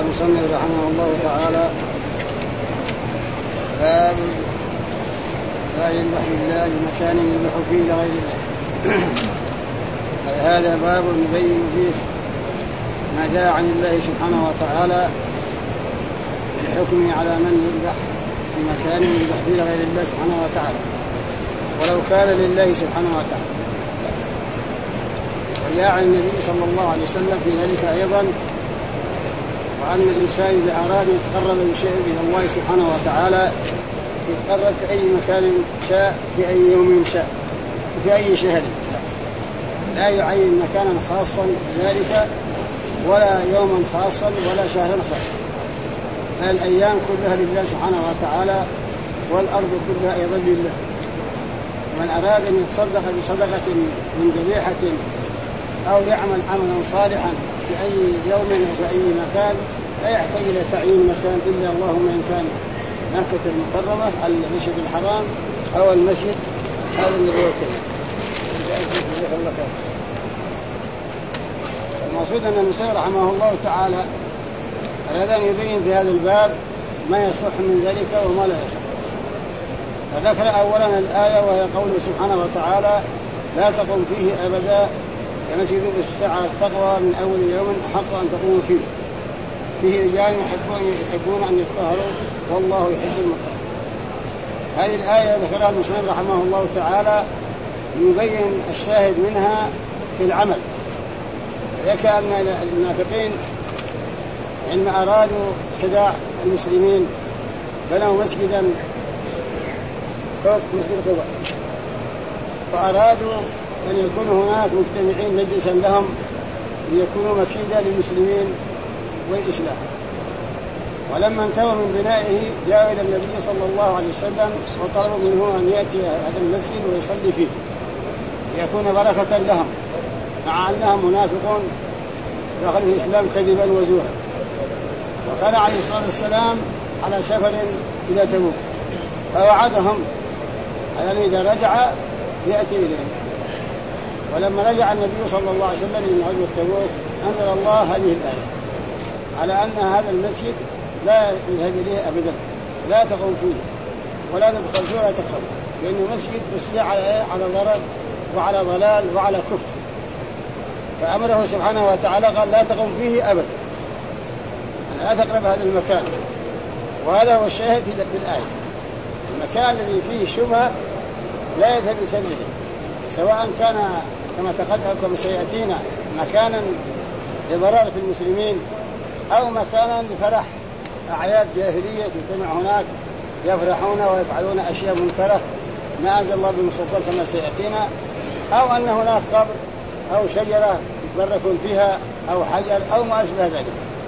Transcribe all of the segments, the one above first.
المصنف رحمه الله تعالى باب لا يذبح لله لمكان يذبح فيه لغير الله. هذا باب يبين فيه ما جاء عن الله سبحانه وتعالى الحكم على من يذبح في مكان يذبح فيه لغير الله سبحانه وتعالى ولو كان لله سبحانه وتعالى. وجاء عن النبي صلى الله عليه وسلم في ذلك أيضا وأن الإنسان إذا أراد يتقرب بشيء إلى الله سبحانه وتعالى يتقرب في أي مكان شاء في أي يوم شاء في أي شهر شاء، لا يعين مكانا خاصا بذلك ولا يوما خاصا ولا شهرا خاصا، بل الأيام كلها لله سبحانه وتعالى والأرض كلها أيضا لله. من أراد أن يتصدق بصدقة من ذبيحة أو يعمل عملا صالحا في أي يوم أو في أي مكان لا يحتاج إلى تعيين مكان إلا اللهم إن كان مكة المكرمة المسجد الحرام أو المسجد هذا النبوي الكريم. المقصود أن المسلم رحمه الله تعالى أراد أن يبين في هذا الباب ما يصح من ذلك وما لا يصح. فذكر أولا الآية وهي قوله سبحانه وتعالى لا تقم فيه أبدا كمسجد الساعة التقوى من أول يوم أحق أن تقوم فيه رجال يحبون أن يطهروا والله يحب المطهرين. هذه الآية ذكرها المسلم رحمه الله تعالى ليبين الشاهد منها في العمل. ذكر أن المنافقين عندما أرادوا خداع المسلمين بنوا مسجدا فوق مسجد قباء فأرادوا أن يكونوا هناك مجتمعين مجلسا لهم ليكونوا مكيدا للمسلمين والإسلام. ولما انتهوا من بنائه جاءوا إلى النبي صلى الله عليه وسلم وطلبوا منه أن يأتي هذا المسجد ويصلي فيه ليكون بركة لهم، مع أنهم منافقون دخلوا الإسلام كذبا وزورا. وكان عليه الصلاة والسلام على سفر إلى تبوك فوعدهم على أن إذا رجع يأتي إليهم. ولما رجع النبي صلى الله عليه وسلم من غزوة تبوك أنزل الله هذه الآية على أن هذا المسجد لا يذهب إليه أبدا، لا تقوم فيه ولا تدخل فيه ولا تقرب، لأنه مسجد بالساعة على ضرر وعلى ضلال وعلى كفر. فأمره سبحانه وتعالى قال لا تقوم فيه أبدا، لا تقرب هذا المكان. وهذا هو الشاهد بالآية، المكان الذي فيه شبهة لا يذهب يسلم، سواء كان كما تقدم كما سيأتينا مكانا لضرر في المسلمين أو مكانا لفرح أعياد جاهلية تجتمع هناك يفرحون ويفعلون أشياء منكرة ما أنزل الله بمسلطان كما سيأتينا، أو أن هناك قبر أو شجرة يتبركون فيها أو حجر أو ما أشبه ذلك.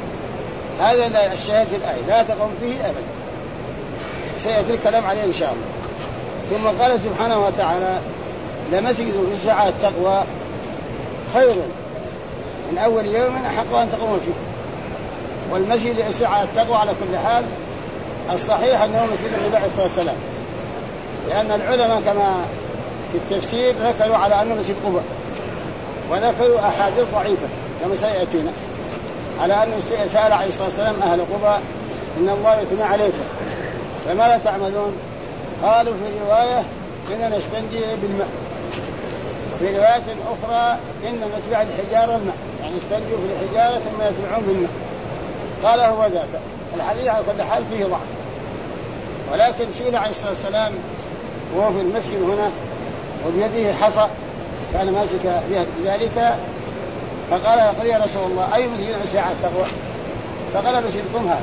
هذا الشاهد في الآية لا تقوم فيه أبدا، سيأتي الكلام عليه إن شاء الله. ثم قال سبحانه وتعالى لمسجد في ساعة التقوى خير من أول يوم أحق أن تقوم فيه. والمسجد في ساعة التقوى على كل حال الصحيح أنه مسجد النبي عليه الصلاة والسلام، لأن العلماء كما في التفسير ذكروا على أنه مسجد قباء، وذكروا أحاديث ضعيفة كما سيأتينا على أنه سأل عليه الصلاة والسلام أهل قباء إن الله يثنى عليكم فماذا تعملون؟ قالوا في رواية إننا نستنجي بالماء، وفي رواية أخرى إننا نتبع الحجارة الماء، يعني نستنجي في الحجارة ثم يتبعون بالماء. قال هو ذاك. الحديث على كل حال فيه ضعف، ولكن سئل عليه الصلاة والسلام وهو في المسجد هنا وبيده حصى كان ماسك بذلك، فقال يقول يا رسول الله أي مسجد في ساعة التقوى؟ فقال مسجدكم هذا.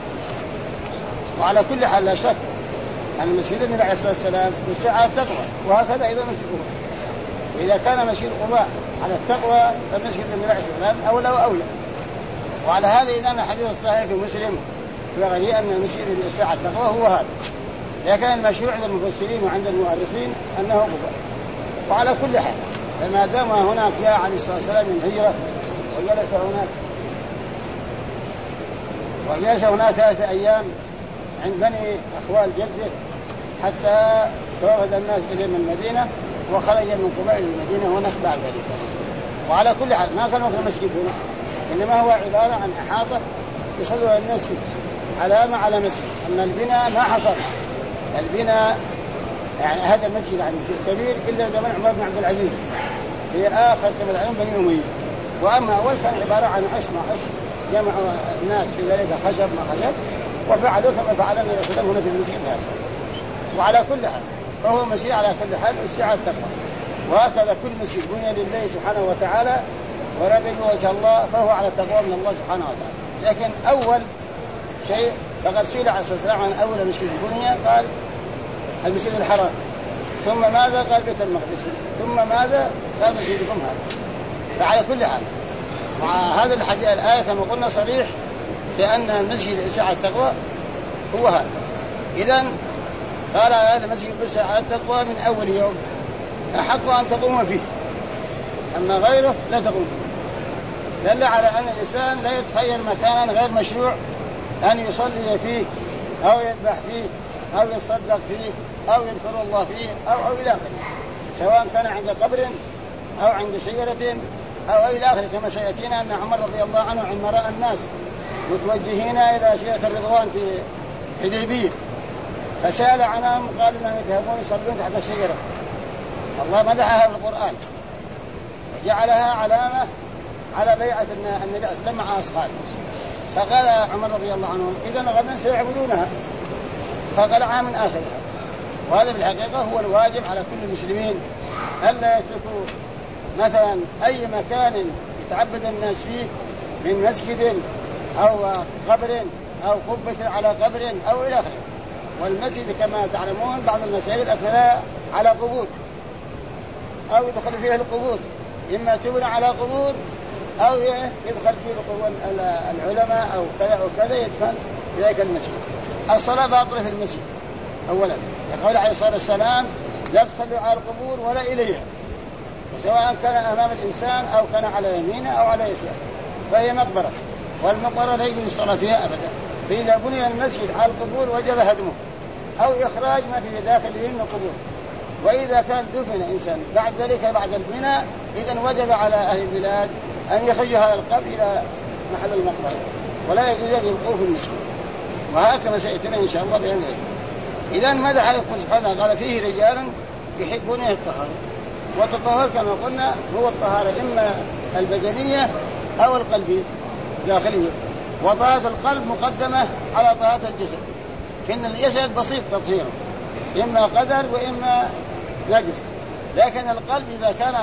وعلى كل حال لا شك أن مسجد النبي عليه الصلاة والسلام في ساعة التقوى، وهكذا أيضا مسجد قباء. وإذا كان مسجد قباء على التقوى فمسجد النبي عليه الصلاة والسلام أولى وأولى. وعلى هذا إذا الحديث الصحيح في مسلم يغني أن المسجد في ساعة التقوى هو هذا، لكن المشروع عند المفسرين وعند المؤرخين أنه قباء. وعلى كل حال فما دام هناك جاء عليه الصلاة والسلام من هجرة وجلس هناك 3 أيام عند بني أخوال جده حتى توافد الناس إليه من المدينة وخرج من قبائل المدينة هناك بعد ذلك. وعلى كل حال ما كان في المسجد هنا، إنما هو عبارة عن أحاطة يصلوا الناس فيه علامة على مسجد. أما البناء ما حصل البناء يعني هذا المسجد عن مسجد كبير إلا زمان عمر بن عبد العزيز في آخر قبل عام بني أمية. وأما أول كان عبارة عن عش مع عش جمع الناس في ذلك خشب مع خشب وفعلوا كما فعل النبي صلى الله عليه وسلم هنا في المسجد هذا. وعلى كل حال فهو مسجد على كل حال والسعة التقوى. وهكذا كل مسجد بني لله سبحانه وتعالى ورد وجه الله فهو على تقوى من الله سبحانه وتعالى. لكن أول شيء فقد سئل عليه الصلاة والسلام عن أول مسجد بني قال المسجد الحرام، ثم ماذا قال بيت المقدس، ثم ماذا قال مسجدكم هذا. فعلى كل حال مع هذا الحديث الآية كما قلنا صريح في أن المسجد لسعة التقوى هو هذا. إذن قال هذا المسجد لسعة التقوى من أول يوم أحق أن تقوم فيه، أما غيره لا تقوم فيه. دل على أن الإنسان لا يتخيل مكانا غير مشروع أن يصلي فيه أو يذبح فيه أو يصدق فيه أو يذكر الله فيه أو إلى آخره، سواء كان عند قبر أو عند شجرة أو إلى آخره. كما سيأتينا أن عمر رضي الله عنه عندما رأى الناس متوجهين إلى شجرة الرضوان في حديبية فسأل عنهم قال إنهم يذهبون يصلون تحت الشجرة. الله مدحها في القرآن وجعلها علامة على بيعة النبي صلى الله عليه وسلم مع أصحابه. فقال عمر رضي الله عنه إذن غدا سيعبدونها، فقلعها من آخرها. وهذا بالحقيقة هو الواجب على كل المسلمين ألا يتركوا مثلا أي مكان يتعبد الناس فيه من مسجد أو قبر أو قبة على قبر أو إلى آخره. والمسجد كما تعلمون بعض المساجد أثناء على قبور أو يدخل فيها القبور، إما تبنى على قبور أو يدخل فيه قبور العلماء أو كذا وكذا يدفن في ذلك المسجد. الصلاة باطلة في المسجد أولا، يقول عليه الصلاة والسلام لا تصلوا على القبور ولا إليها، وسواء كان أمام الإنسان أو كان على يمينه أو على يساره، فهي مقبرة والمقبرة لا يجوز الصلاة فيها أبدا. فإذا بني المسجد على القبور وجب هدمه أو إخراج ما في داخله من القبور. وإذا كان دفن إنسان بعد ذلك بعد البناء إذن وجب على أهل البلاد أن يخرجوا هذا القبر إلى محل المقبرة ولا يجوز أن يبقوا في المسجد. وهكذا سيأتينا إن شاء الله بأمر الله. إذن ماذا يقول سبحانه قال فيه رجال يحبون الطهارة. والتطهر كما قلنا هو الطهارة إما البدنية أو القلبية داخلية. وطهارة القلب مقدمة على طهارة الجسد، فإن الجسد بسيط تطهيره إما قدر وإما نجس. لكن القلب إذا كان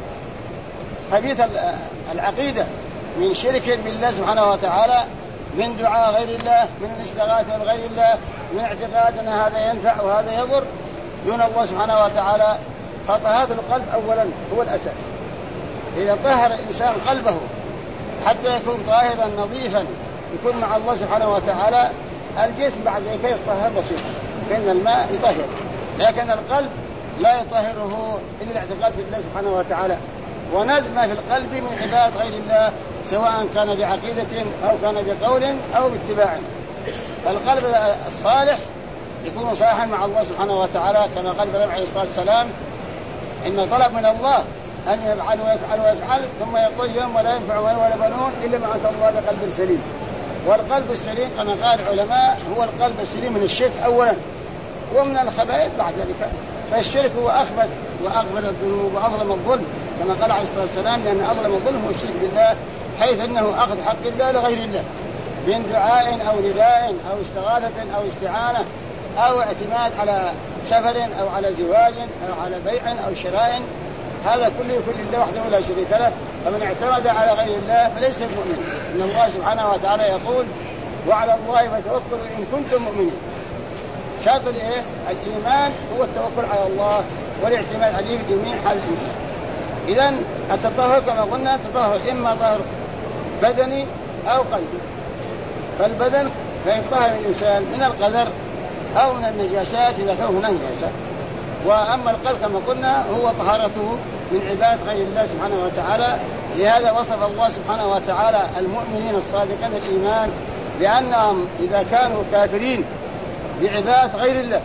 خبيث العقيدة من شرك بالله سبحانه وتعالى، من دعاء غير الله، من الاستغاثة بغير الله، من اعتقاد أن هذا ينفع وهذا يضر دون الله سبحانه وتعالى، فطهارة القلب أولا هو الأساس. إذا طهر الإنسان قلبه حتى يكون طاهرا نظيفا يكون مع الله سبحانه وتعالى، الجسم بعد ذلك يطهر بسيطا فإن الماء يطهر. لكن القلب لا يطهره إلا الاعتقاد في الله سبحانه وتعالى ونزم في القلب من عبادة غير الله، سواء كان بعقيدة أو كان بقول أو باتباع. فالقلب الصالح يكون صالحا مع الله سبحانه وتعالى كما قال النبي عليه الصلاة والسلام إن طلب من الله أن يفعل ويفعل ويفعل ثم يقول يوم ولا ينفع ولا بنون إلا ما أتى الله بقلب سليم. والقلب السليم كما قال العلماء هو القلب السليم من الشرك أولا ومن الخبائث بعد ذلك. فالشرك هو أخبث وأكبر الذنوب وأظلم الظلم كما قال عليه الصلاة والسلام، لأن أظلم الظلم هو الشرك بالله، حيث أنه أخذ حق الله لغير الله من دعاء أو نداء أو استغاثة أو استعانة أو اعتماد على سفر أو على زواج أو على بيع أو شراء. هذا كله يكون لله وحده لا شريك له. فمن اعتمد على غير الله فليس بمؤمن. إن الله سبحانه وتعالى يقول وعلى الله فتوكلوا إن كنتم مؤمنين. شرط الإيمان هو التوكل على الله والاعتماد عليه في جميع حال الإنسان. إذن التطهر كما قلنا التطهر إما طهر بدني أو قلبي. فالبدن فيطهر الإنسان من القدر أو من النجاسات إذا كان هناك نجاسة. وأما القلب كما قلنا هو طهارته من عبادة غير الله سبحانه وتعالى. لهذا وصف الله سبحانه وتعالى المؤمنين الصادقين الإيمان لأنهم إذا كانوا كافرين بعبادة غير الله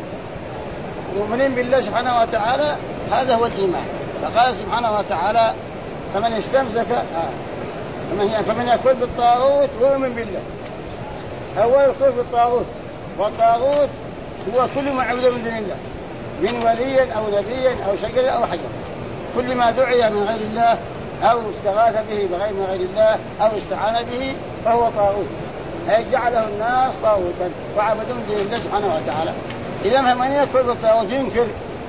مؤمنين بالله سبحانه وتعالى هذا هو الإيمان. فقال سبحانه وتعالى فمن استمسك فمن يكون بالطاغوت ويؤمن بالله أول الكفر بالطاغوت، والطاغوت هو كل ما عبد من دون الله من ولي أو نبي أو شجر أو حجر، كل ما دعي من غير الله أو استغاث به بغير من غير الله أو استعان به فهو طاغوت، أي جعله الناس طاغوتا وعبدوا من دون الله سبحانه وتعالى. إذا من يكفر بالطاغوت ينكر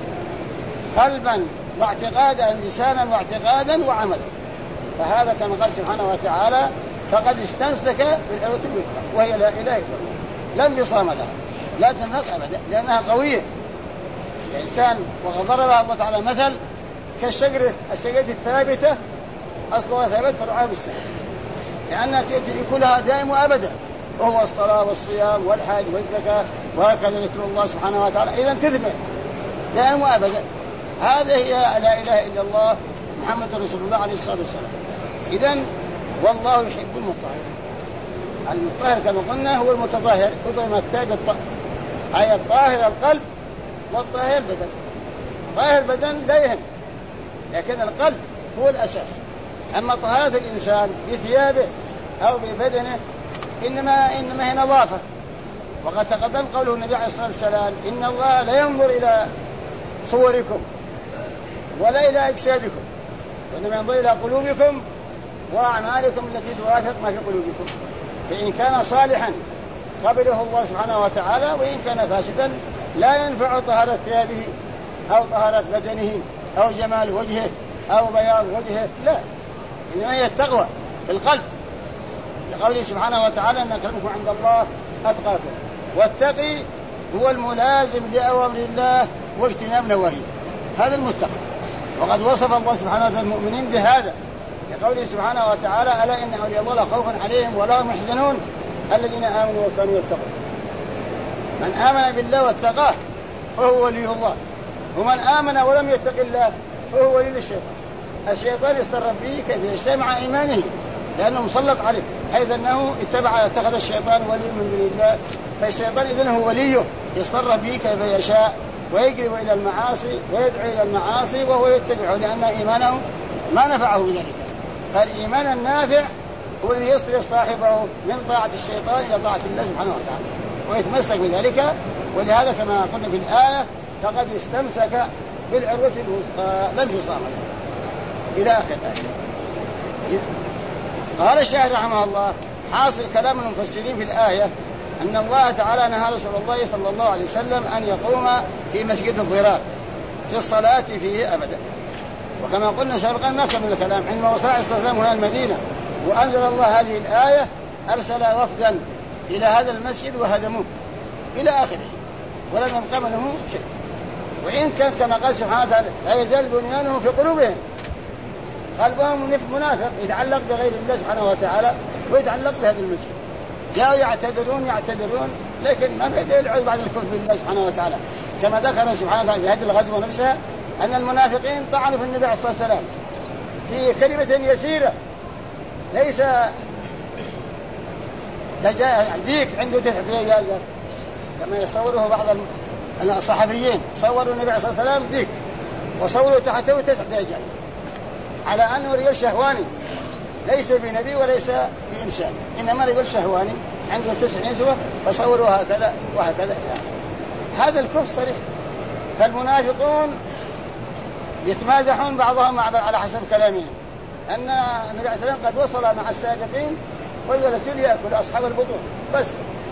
قلبا واعتقادا، لسانا واعتقادا وعملا، فهذا كما قال سبحانه وتعالى فقد استمسك بالعروة الوثقى وهي لا إله إلا الله، لم يصام لها لا تنفك أبدا لأنها قوية. الإنسان وقد ضربها الله تعالى مثل كالشجرة الثابتة أصلها ثابت فرعها بالسماء، لأنها تأتي كلها دائم وأبدا، وهو الصلاة والصيام والحج والزكاة وهكذا ذكر الله سبحانه وتعالى، إذا تثبت دائم وأبدا. هذه هي لا إله إلا الله محمد رسول الله عليه الصلاة والسلام. إذن والله يحب المطهر. المطهر كما قلنا هو المتطهر، يضم التاج أي الطاهر القلب والطاهر البدن. طاهر البدن لا يهم، لكن القلب هو الأساس. أما طهارة الإنسان بثيابه أو ببدنه إنما هي نظافة. وقد تقدم قوله النبي عليه الصلاة والسلام إن الله لا ينظر إلى صوركم ولا إلى أجسادكم وإنما ينظر إلى قلوبكم وأعمالكم التي توافق ما في قلوبكم، فإن كان صالحا قبله الله سبحانه وتعالى، وإن كان فاسدا لا ينفع طهارة ثيابه أو طهارة بدنه أو جمال وجهه أو بياض وجهه، لا، إنما هي التقوى في القلب، لقوله سبحانه وتعالى أن أكرمكم عند الله أتقاكم، والتقي هو الملازم لأوامر الله واجتناب نواهيه، هذا المتقي. وقد وصف الله سبحانه وتعالى المؤمنين بهذا لقوله سبحانه وتعالى ألا إن أولياء الله لا خوف عليهم ولا هم يحزنون الذين آمنوا وكانوا يتقون. من آمن بالله واتقاه فهو ولي الله، ومن آمن ولم يتق الله فهو ولي الشيطان. الشيطان يسترب به كيف يشتري مع إيمانه لأنه مسلط عليه، حيث أنه اتخذ الشيطان ولي من دون الله، فالشيطان إذن هو وليه يتصرف به كيف يشاء ويجرب إلى المعاصي ويدعو إلى المعاصي وهو يتبعه، لأن إيمانه ما نفعه بذلك. فالإيمان النافع هو الذي يصرف صاحبه من طاعة الشيطان إلى طاعة الله سبحانه وتعالى ويتمسك بذلك. ولهذا كما قلنا في الآية فقد استمسك بالعروة الوثقى لم يصام لها إلى آخر الآية. قال الشاعر رحمه الله حاصل كلام المفسرين في الآية أن الله تعالى نهى رسول الله صلى الله عليه وسلم أن يقوم في مسجد الضرار في الصلاة فيه أبدا. وكما قلنا سابقا ما كمل الكلام عندما وصل عليه الصلاة والسلام هنا المدينة وأنزل الله هذه الآية أرسل وفدا إلى هذا المسجد وهدموه إلى آخره ولم يبقى منه شيء. وإن كان كما قال سبحانه وتعالى لا يزال بنيانهم في قلوبهم، قلبهم منافق يتعلق بغير الله سبحانه وتعالى ويتعلق بهذا المسجد. جاءوا يعتذرون لكن ما بيد العذر بعد الكفر بالله سبحانه وتعالى، كما ذكر سبحانه وتعالى في هذه الغزوة نفسها أن المنافقين طعنوا في النبي عليه الصلاة والسلام في كلمة يسيرة، ليس ديك عنده 9 دجاجات كما يصوره بعض الصحفيين، صوروا النبي عليه الصلاة والسلام ديك وصوروا تحته 9 دجاجات على أنه رجل شهواني ليس بنبي وليس بإنسان، إنما رجل شهواني عنده 9 نسوة فصوروا هكذا وهكذا. هذا الكفر صريح. فالمنافقون يتمازحون بعضهم مع بعض على حسب كلامهم أن النبي عليه الصلاة والسلام قد وصل مع السابقين والرسول يأكل أصحاب البطون بس،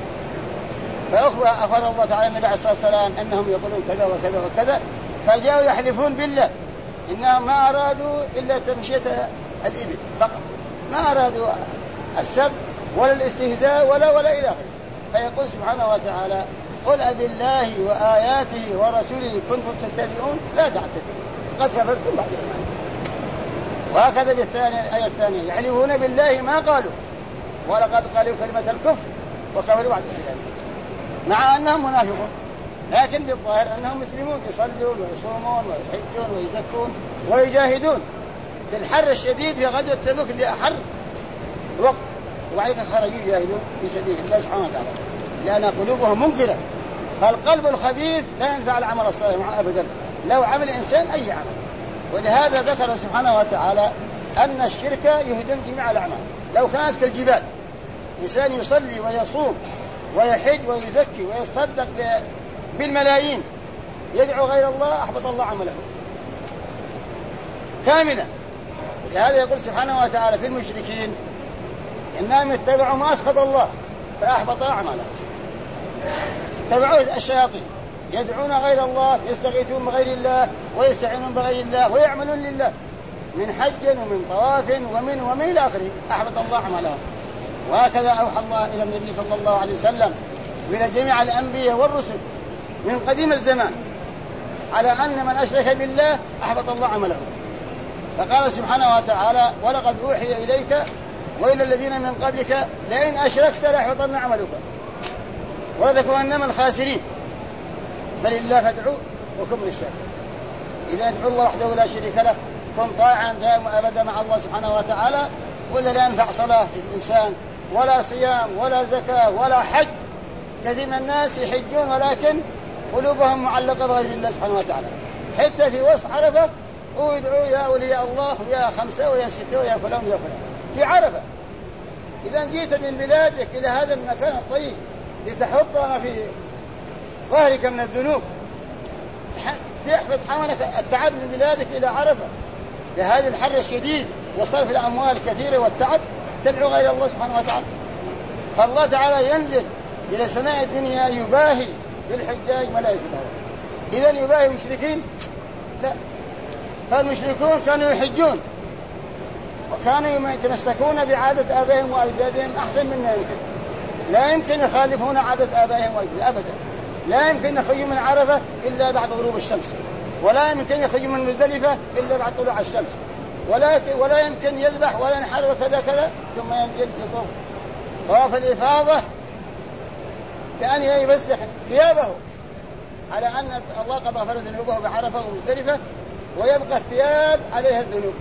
فأخبر الله تعالى النبي عليه الصلاة والسلام أنهم يقولون كذا وكذا وكذا، فجاءوا يحلفون بالله إنهم ما أرادوا إلا تمشية الإبل فقط، ما أرادوا السب ولا الاستهزاء ولا إلى آخره. فيقول سبحانه وتعالى قل أبالله وآياته ورسوله كنتم تستهزئون لا تعتذروا قد كفرتم بعد إيمانكم. وهكذا الآية الثانية يحلفون بالله ما قالوا ولقد قالوا كلمة الكفر وكفروا بعد إسلامهم، مع أنهم منافقون لكن بالظاهر أنهم مسلمون يصلون ويصومون ويحجون ويزكون ويجاهدون في الحر الشديد في غزوة تبوك اللي أحر وقت، وبعدين خرجوا يجاهدون في سبيل الله سبحانه وتعالى لأن قلوبهم منكرة. فالقلب الخبيث لا ينفع العمل الصالح معه أبدا لو عمل إنسان أي عمل. ولهذا ذكر سبحانه وتعالى أن الشرك يهدم جميع الأعمال. لو كانت كالجبال إنسان يصلي ويصوم ويحج ويزكي ويتصدق بالملايين يدعو غير الله أحبط الله عمله كاملا. لهذا يقول سبحانه وتعالى في المشركين إنهم اتبعوا ما أسخط الله فأحبط أعمالهم. اتبعوا الشياطين يدعون غير الله يستغيثون بغير الله ويستعينون بغير الله ويعملون لله من حج ومن طواف ومن إلى آخره أحبط الله عملهم. وهكذا أوحى الله إلى النبي صلى الله عليه وسلم وإلى جميع الأنبياء والرسل من قديم الزمان على أن من أشرك بالله أحبط الله عمله. فقال سبحانه وتعالى ولقد أوحي إليك وإلى الذين من قبلك لئن أشركت ليحبطن عملك ولتكونن من الخاسرين بل الله فادعوا وكن من الشاكرين. إذا ادعوا الله وحده لا شريك له كن طاعا دائما أبدا مع الله سبحانه وتعالى ولا لا ينفع صلاة للإنسان ولا صيام ولا زكاة ولا حج. كثير من الناس يحجون ولكن قلوبهم معلقة بغير الله سبحانه وتعالى. حتى في وسط عرفة ادعوا يا أولياء الله ويا خمسة ويا ستة ويا فلان ويا فلان في عرفة. إذا جيت من بلادك إلى هذا المكان الطيب لتحط ما في ظهرك من الذنوب تحبط عملك التعب من بلادك إلى عرفة بهذا الحر الشديد وصرف الأموال الكثيرة والتعب تدعو غير الله سبحانه وتعالى. فالله تعالى ينزل إلى سماء الدنيا يباهي بالحجاج ملائكته. إذن يباهي المشركين؟ لا. فالمشركون كانوا يحجون وكانوا يتمسكون بعادة آبائهم وأجدادهم أحسن منا يمكن. لا يمكن يخالفون عادة آبائهم وأجدادهم أبدا. لا يمكن يخرجوا من عرفة إلا بعد غروب الشمس ولا يمكن يخرجوا من مزدلفة إلا بعد طلوع الشمس ولا يمكن يذبح ولا ينحر وكذا كذا ثم ينزل يطوف طواف الإفاضة كأن يمسح ثيابه على أن الله قد غفر ذنوبه بعرفة ومزدلفة ويبقى الثياب عليها الذنوب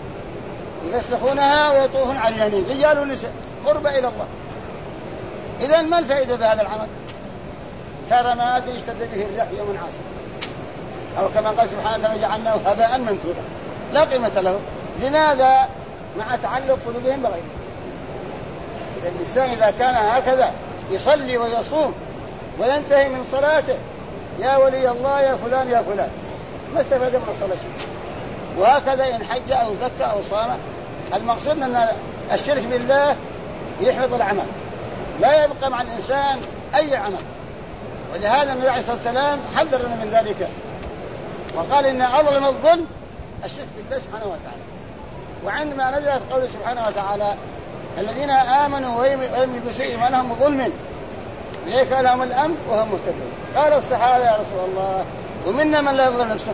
يمسحونها ويطوفون على اليمين رجال ونساء قرب إلى الله. إذن ما الفائدة بهذا العمل؟ كرماد يشتد به الريح يوم عاصف أو كما قال سبحانه وجعلناه هباء منثورا لا قيمة له. لماذا؟ مع تعلق قلوبهم بغيره. إذا الإنسان إذا كان هكذا يصلي ويصوم وينتهي من صلاته يا ولي الله يا فلان يا فلان ما استفاد من الصلاة شيء. وهكذا إن حج أو زكى أو صام. المقصود أن الشرك بالله يحبط العمل لا يبقى مع الإنسان أي عمل. ولهذا النبي عليه الصلاة والسلام حذرنا من ذلك وقال إن أظلم الظلم الشرك بالله سبحانه وتعالى. وعندما نزلت قوله سبحانه وتعالى الذين آمنوا ولم يلبسوا إيمانهم ظلم إليك لهم الأمن وهم مهتدون. قال الصحابة يا رسول الله ومنا من لا يظلم نفسه.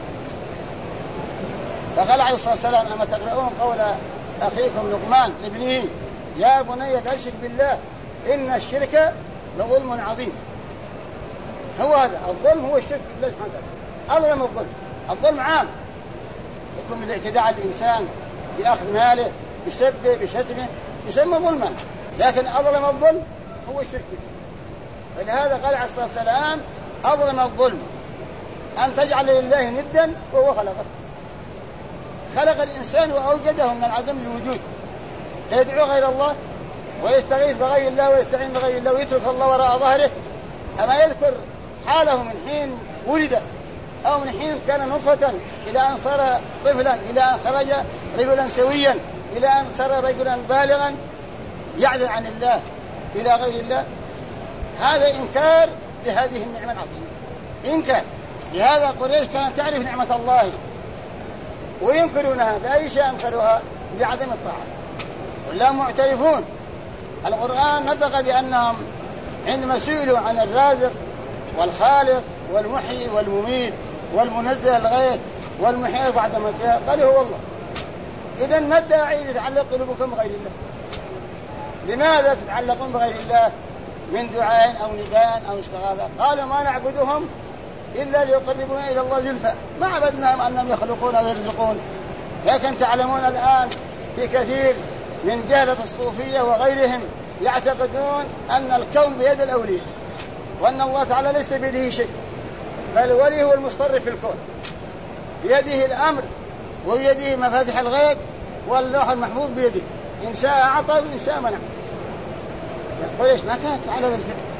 فقال عليه الصلاة والسلام أما تقرؤون قول أخيكم لقمان لابنه يا بني لا تشرك بالله إن الشرك لظلم عظيم. هو هذا الظلم هو الشرك بالله سبحانه وتعالى. أظلم الظلم. الظلم عام يكون من الاعتداء على الإنسان بأخذ ماله بسبه بشتمه يسمى ظلما. لكن أظلم الظلم هو الشرك بالله. ولهذا قال عليه الصلاة والسلام أظلم الظلم أن تجعل لله ندا وهو خلقه. خلق الإنسان وأوجده من العدم للوجود يدعو غير الله ويستغيث بغير الله ويستعين بغير الله ويترك الله وراء ظهره. أما يذكر حاله من حين ولد أو من حين كان نطفة إلى أن صار طفلا إلى أن خرج رجلا سويا إلى أن صار رجلا بالغا يعدل عن الله إلى غير الله. هذا إنكار لهذه النعمة العظيمة إنكار. لهذا قريش كانت تعرف نعمة الله وينكرونها بأي شيء أنكروها بعدم الطاعة ولا معترفون. القرآن نطق بأنهم عندما سئلوا عن الرازق والخالق والمحيي والمميت والمنزه الغيث والمحيي بعد موتها قالوا هو الله. إذن ما الداعي تتعلق قلوبكم بغير الله؟ لماذا تتعلقون بغير الله من دعاء أو نداء أو استغاثة؟ قالوا ما نعبدهم إلا ليقربونا إلى الله زلفى ما عبدناهم أنهم يخلقون ويرزقون. لكن تعلمون الآن في كثير من جهلة الصوفية وغيرهم يعتقدون أن الكون بيد الأولياء وأن الله تعالى ليس بيده شيء بل ولي هو المصرف في الكون بيده الأمر وبيده مفاتيح الغيب واللوح المحفوظ بيده إن شاء أعطى وإن شاء منع. قريش ما كانت على ذا الفعل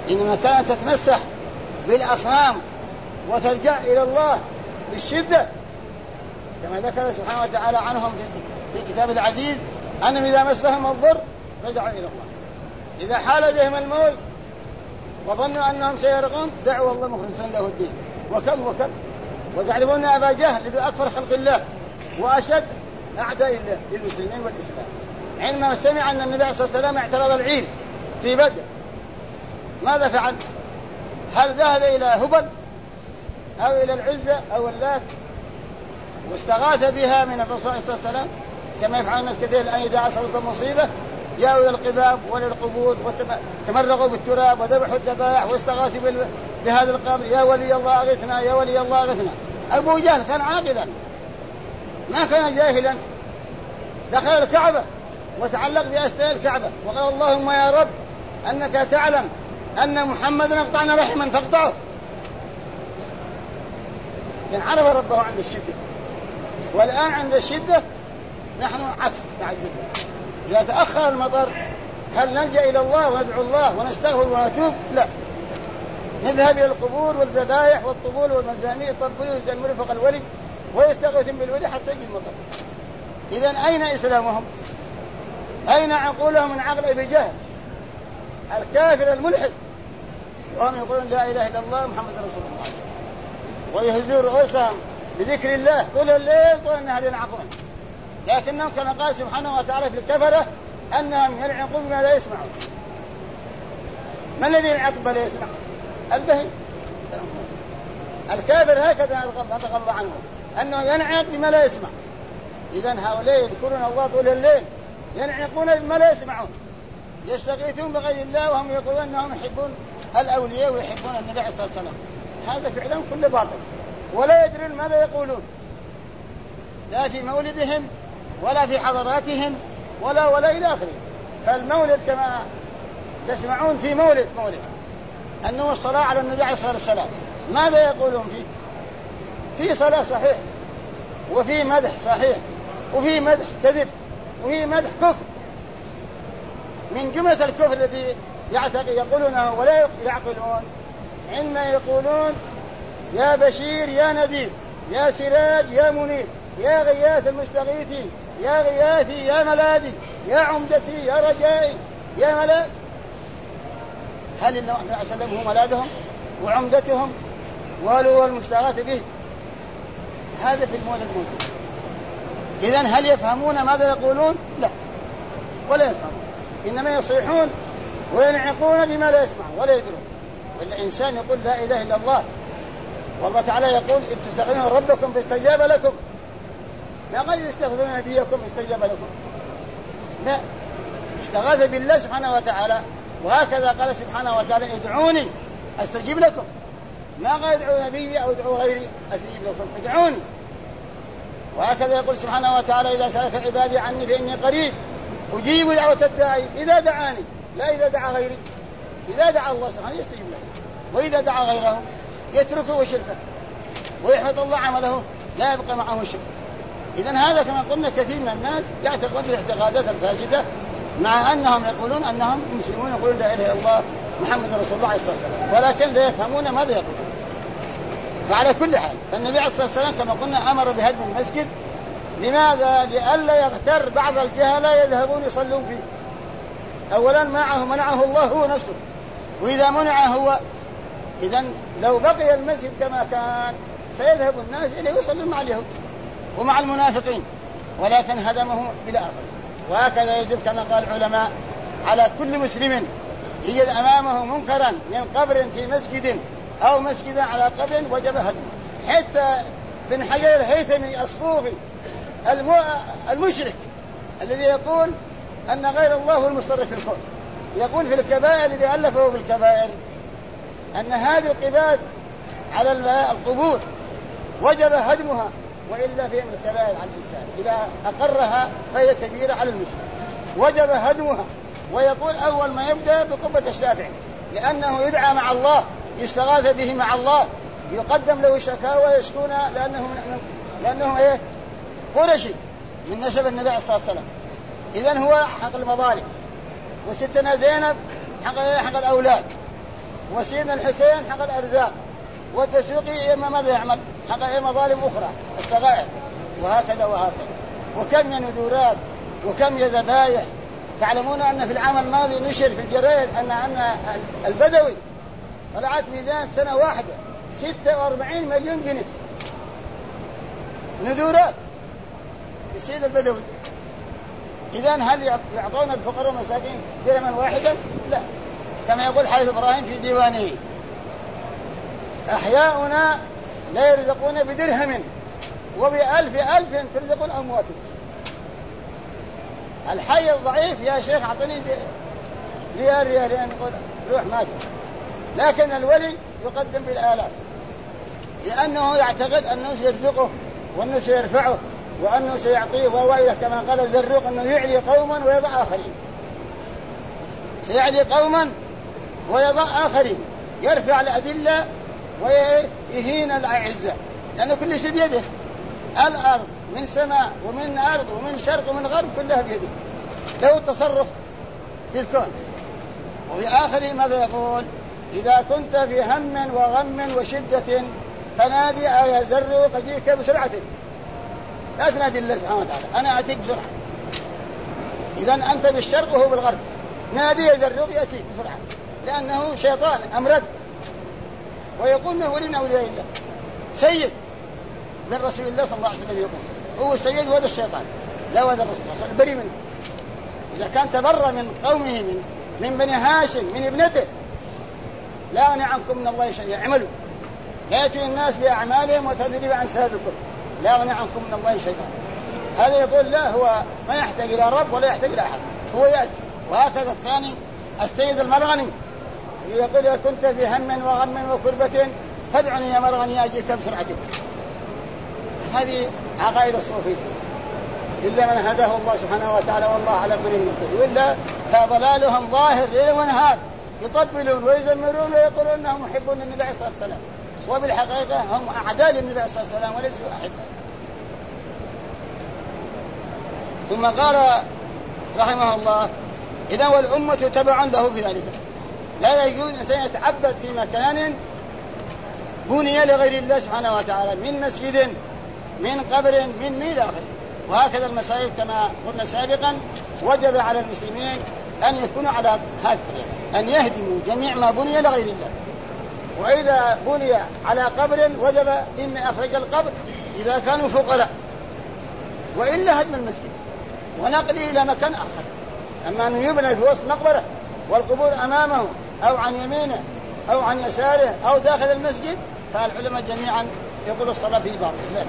إنما كانت تتمسح بالأصنام وتلجأ إلى الله بالشدة، كما ذكر سبحانه وتعالى عنهم في كتاب العزيز أنهم إذا مسهم الضر رجعوا إلى الله، إذا حال بهم الموت وظنوا أنهم سيرقون دعوا الله مخلصين له الدين. وكم وتعلمون أبا جهل الذي أكبر خلق الله وأشد أعداء الله للمسلمين والإسلام، عندما سمع أن النبي صلى الله عليه وسلم اعترض العير في بدر ماذا فعل؟ هل ذهب إلى هبل أو إلى العزة أو اللات واستغاث بها من الرسول صلى الله عليه وسلم كما يفعل الناس كثير الآن إذا أصابت المصيبة جاءوا إلى القباب وللقبور وتمرغوا بالتراب وذبحوا الذبائح واستغاثوا بهذا القبر يا ولي الله أغثنا يا ولي الله أغثنا. أبو جهل كان عاقلا ما كان جاهلا، دخل الكعبة وتعلق بأستار الكعبة وقال اللهم يا رب أنك تعلم أن محمدا أقطعنا رحما فاقطعه. كان عرف ربه عند الشدة، والآن عند الشدة نحن عكس بعد بالله. إذا تأخر المطر هل نلجأ إلى الله وندعو الله ونستغفر ونتوب؟ لا، نذهب إلى القبور والذبائح والطبول والمزامير يطبلوا ويزمروا فوق الولي ويستغيثون بالولي حتى يجي المطر. إذن أين إسلامهم؟ أين عقولهم من عقل أبي جهل الكافر الملحد وهم يقولون لا إله إلا الله محمد رسول الله ويهزون رؤوسهم بذكر الله طول الليل طول النهار ينعقون، لكنهم كما قال سبحانه وتعالى في الكفرة أنهم ينعقون بما لا يسمعون. من الذي ينعق بما لا يسمع؟ البهيم. الكافر هكذا نتغضى عنه أنه ينعق بما لا يسمع. إذن هؤلاء يذكرون الله طول الليل ينعقون بما لا يسمعون، يستغيثون بغير الله وهم يقولون أنهم يحبون الأولياء ويحبون النبي صلى الله عليه وسلم. هذا فعلا كل باطل ولا يدرون ماذا يقولون لا في مولدهم ولا في حضراتهم ولا إلى آخره. فالمولد كما تسمعون في مولد أنه الصلاة على النبي عليه الصلاة والسلام، ماذا يقولون فيه؟ في صلاة صحيح وفي مدح صحيح وفي مدح كذب وفي مدح كفر. من جملة الكفر الذي يقولونه ولا يعقلون عندما يقولون يا بشير يا نذير يا سراج يا منير يا غياث المستغيثين يا غياثي يا ملاذي يا عمدتي يا رجائي يا ملاذ. هل النبي صلى الله عليه وسلم هو ملاذهم وعمدتهم وهو المستغاث به؟ هذا في المولد موجود. إذن هل يفهمون ماذا يقولون؟ لا ولا يفهمون، إنما يصيحون وينعقون بما لا يسمعون ولا يدرون. والإنسان يقول لا إله إلا الله والله تعالى يقول إذ تستغيثون ربكم فاستجاب لكم، لا قد يستغيثون نبيكم فاستجاب لكم، لا، استغاث بالله سبحانه وتعالى. وهكذا قال سبحانه وتعالى ادعوني أستجيب لكم، ما قال ادعوا نبي أو ادعوا غيري أستجيب لكم، ادعوني. وهكذا يقول سبحانه وتعالى إذا سألك عبادي عني فإني قريب أجيب دعوة الداعي إذا دعاني، لا إذا دعا غيري. إذا دعا الله سبحانه يستجيب له، وإذا دعا غيره يتركه وشركه ويحبط الله عمله لا يبقى معه شرك. إذن هذا كما قلنا كثير من الناس يعتقدون الاعتقادات الفاسدة مع أنهم يقولون أنهم مسلمون يقولون لا إله إلا الله محمد رسول الله عليه الصلاة والسلام، ولكن لا يفهمون ماذا يقولون. فعلى كل حال فالنبي عليه الصلاة والسلام كما قلنا أمر بهدم المسجد. لماذا؟ لئلا يغتر بعض الجهلة يذهبون يصلون فيه. أولا منعه الله هو نفسه، وإذا منع هو إذن لو بقي المسجد كما كان سيذهب الناس إليه يصلون مع اليهود ومع المنافقين، ولكن هدمه إلى آخره. وهكذا يجب كما قال العلماء على كل مسلم يجد أمامه منكرا من قبر في مسجد أو مسجدا على قبر وجب هدمه. حتى بن حجر الهيثمي الصوفي المشرك الذي يقول أن غير الله هو المصرف في الكون يقول في الكبائر الذي ألفه في الكبائر أن هذه القباب على القبور وجب هدمها، وإلا في الكبائر على الإنسان إذا أقرها فهي كبيرة على المسلم وجب هدمها. ويقول أول ما يبدأ بقبة الشافعي لأنه يدعى مع الله يستغاث به مع الله يقدم له شكاوى يشكون لأنه قرشي من نسب النبي صلى الله عليه وسلم. إذن هو حق المظالم، وستنا زينب حق الأولاد، وسيدنا الحسين حق الأرزاق، والدسوقي إما ماذا يعمل حق مظالم أخرى الصغائر، وهكذا وهكذا. وكم من ندورات وكم من ذبائح. تعلمون أن في العام الماضي نشر في الجرائد أن البدوي طلعت ميزان سنة واحدة 46 مليون جنيه ندورات يصير البدوي. إذن هل يعطون الفقراء والمساكين درهما واحدا؟ لا، كما يقول حافظ إبراهيم في ديوانه: أحياؤنا لا يرزقون بدرهم وبألف ألف ترزق الأموات. الحي الضعيف يا شيخ أعطني ريال ريالين يقول روح ما في. لكن الولي يقدم بالآلاف، لأنه يعتقد أنه سيرزقه وأنه سيرفعه وأنه سيعطيه وويله، كما قال الزروق أنه يعلي قوما ويضع آخرين. سيعلي قوما ويضع آخرين، يرفع الأذلة ويهين الأعزة، لأنه كل شيء بيده. الأرض من سماء ومن أرض ومن شرق ومن غرب كلها بيده، له التصرف في الكون. وفي آخره ماذا يقول؟ إذا كنت في هم وغم وشدة فنادي يا زروق أجيك بسرعة. لا تنادي الله سبحانه وتعالى، أنا أتيك بسرعة. إذن أنت بالشرق وهو بالغرب، نادي يا زروق يأتيك بسرعة، لأنه شيطان أمرد. ويقول أنه ولي من أولياء الله، سيد من رسول الله صلى الله عليه وسلم، يقول هو السيد وهذا الشيطان، لا وهذا الرسول صلى الله عليه وسلم بريء منه. إذا كان تبرى من قومه من بني هاشم من ابنته، لا أغني عنكم من الله شيئا، اعملوا. لا يأتي الناس بأعمالهم وتدري عن سابكم، لا أغني عنكم من الله شيئا. هذا يقول لا، هو ما يحتاج إلى رب ولا يحتاج إلى أحد، هو يأتي. وهكذا الثاني السيد المرغني يقول إذا كنت في هم وغم وكربة فادعني يا مرغني أجيك بسرعتك. هذه عقائد الصوفية، إلا من هداه الله سبحانه وتعالى، والله على من المهتدي، وإلا فضلالهم ظاهر ليل ونهار، يطبلون ويزمرون ويقولون أنهم يحبون النبي عليه الصلاة والسلام، وبالحقيقة هم أعداء للنبي عليه الصلاة والسلام وليسوا أحبه. ثم قال رحمه الله: إذا والأمة تبع له في ذلك. لا يجوز أن يتعبد في مكان بني لغير الله سبحانه وتعالى، من مسجد من قبر من إلى آخره. وهكذا المساجد كما قلنا سابقا وجب على المسلمين أن يكونوا على هذا الطريق، أن يهدموا جميع ما بني لغير الله. وإذا بني على قبر وجب إما أخرج القبر إذا كانوا فقراء، وإلا هدم المسجد ونقله إلى مكان آخر. أما أن يبنى في وسط مقبرة والقبور أمامه أو عن يمينه أو عن يساره أو داخل المسجد، فالعلماء جميعا يقول الصلاة في باطل.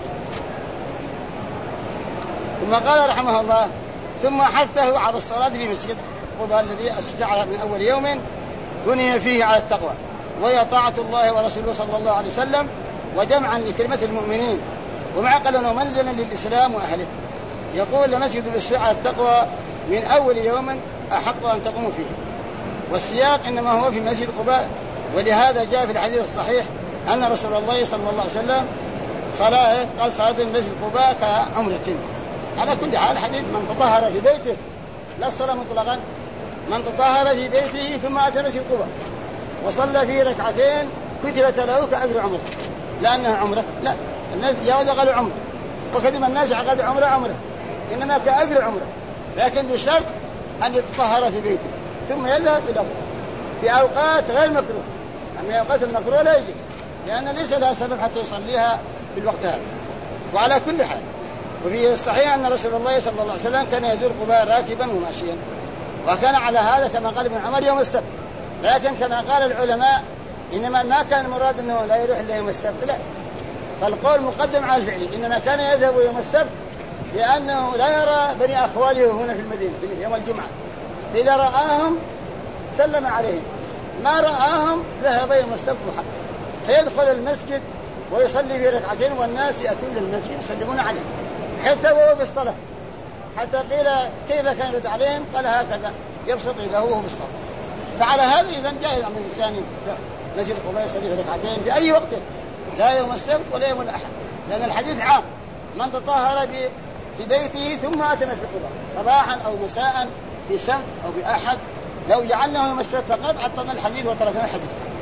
ثم قال رحمه الله: ثم حثه على الصلاة في مسجد قباء الذي أسس من أول يوم بني فيه على التقوى، وهي طاعة الله ورسوله صلى الله عليه وسلم، وجمعا لكلمة المؤمنين، ومعقلا ومنزلا للإسلام وأهله. يقول: لمسجد أسس على التقوى من أول يوم أحق أن تقوموا فيه. والسياق إنما هو في مسجد قباء، ولهذا جاء في الحديث الصحيح أن رسول الله صلى الله عليه وسلم قال صلاة المسجد قباء كعمرة. على كل حال حديث من تطهر في بيته، لا الصلاة مطلقا، من تطهر في بيته ثم أتى مسجد قباء وصلى فيه ركعتين كتبت له كأجر عمره. لأنها عمره لا، الناس جاوز قالوا عمره، وكذب الناس عقد عمره، إنما كأجر عمره، لكن بشرط أن يتطهر في بيته ثم يذهب إلى في أوقات غير مكروه. أما أوقات المكروه لا يجب، لأن ليس لها سبب حتى يصليها في الوقت هذا. وعلى كل حال، وفي الصحيح أن رسول الله صلى الله عليه وسلم كان يزور قباء راكبا وماشيا، وكان على هذا كما قال ابن عمر يوم السبت. لكن كما قال العلماء إنما ما كان مراد أنه لا يروح إلا يوم السبت، لا، فالقول مقدم على الفعل. إنما كان يذهب يوم السبت لأنه لا يرى بني أخواله هنا في المدينة في يوم الجمعة، إذا رآهم سلم عليهم، ما رآهم ذهب يوم السبت محقق، فيدخل المسجد ويصلي في ركعتين والناس يأتون للمسجد يسلمون عليه حتى وهو بالصلاة. حتى قيل كيف كان يرد عليهم؟ قال هكذا يبسط يده وهو بالصلاة. فعلى هذا إذن جائز على الإنسان مسجد قباء يصلي في ركعتين بأي وقت، لا يوم السبت ولا يوم الأحد، لأن الحديث عام: من تطهر في بيته ثم أتى مسجد قباء صباحا أو مساء في سبت أو بأحد. لو جعلناه يوم السبت فقط عطلنا الحديث وتركنا الحديث،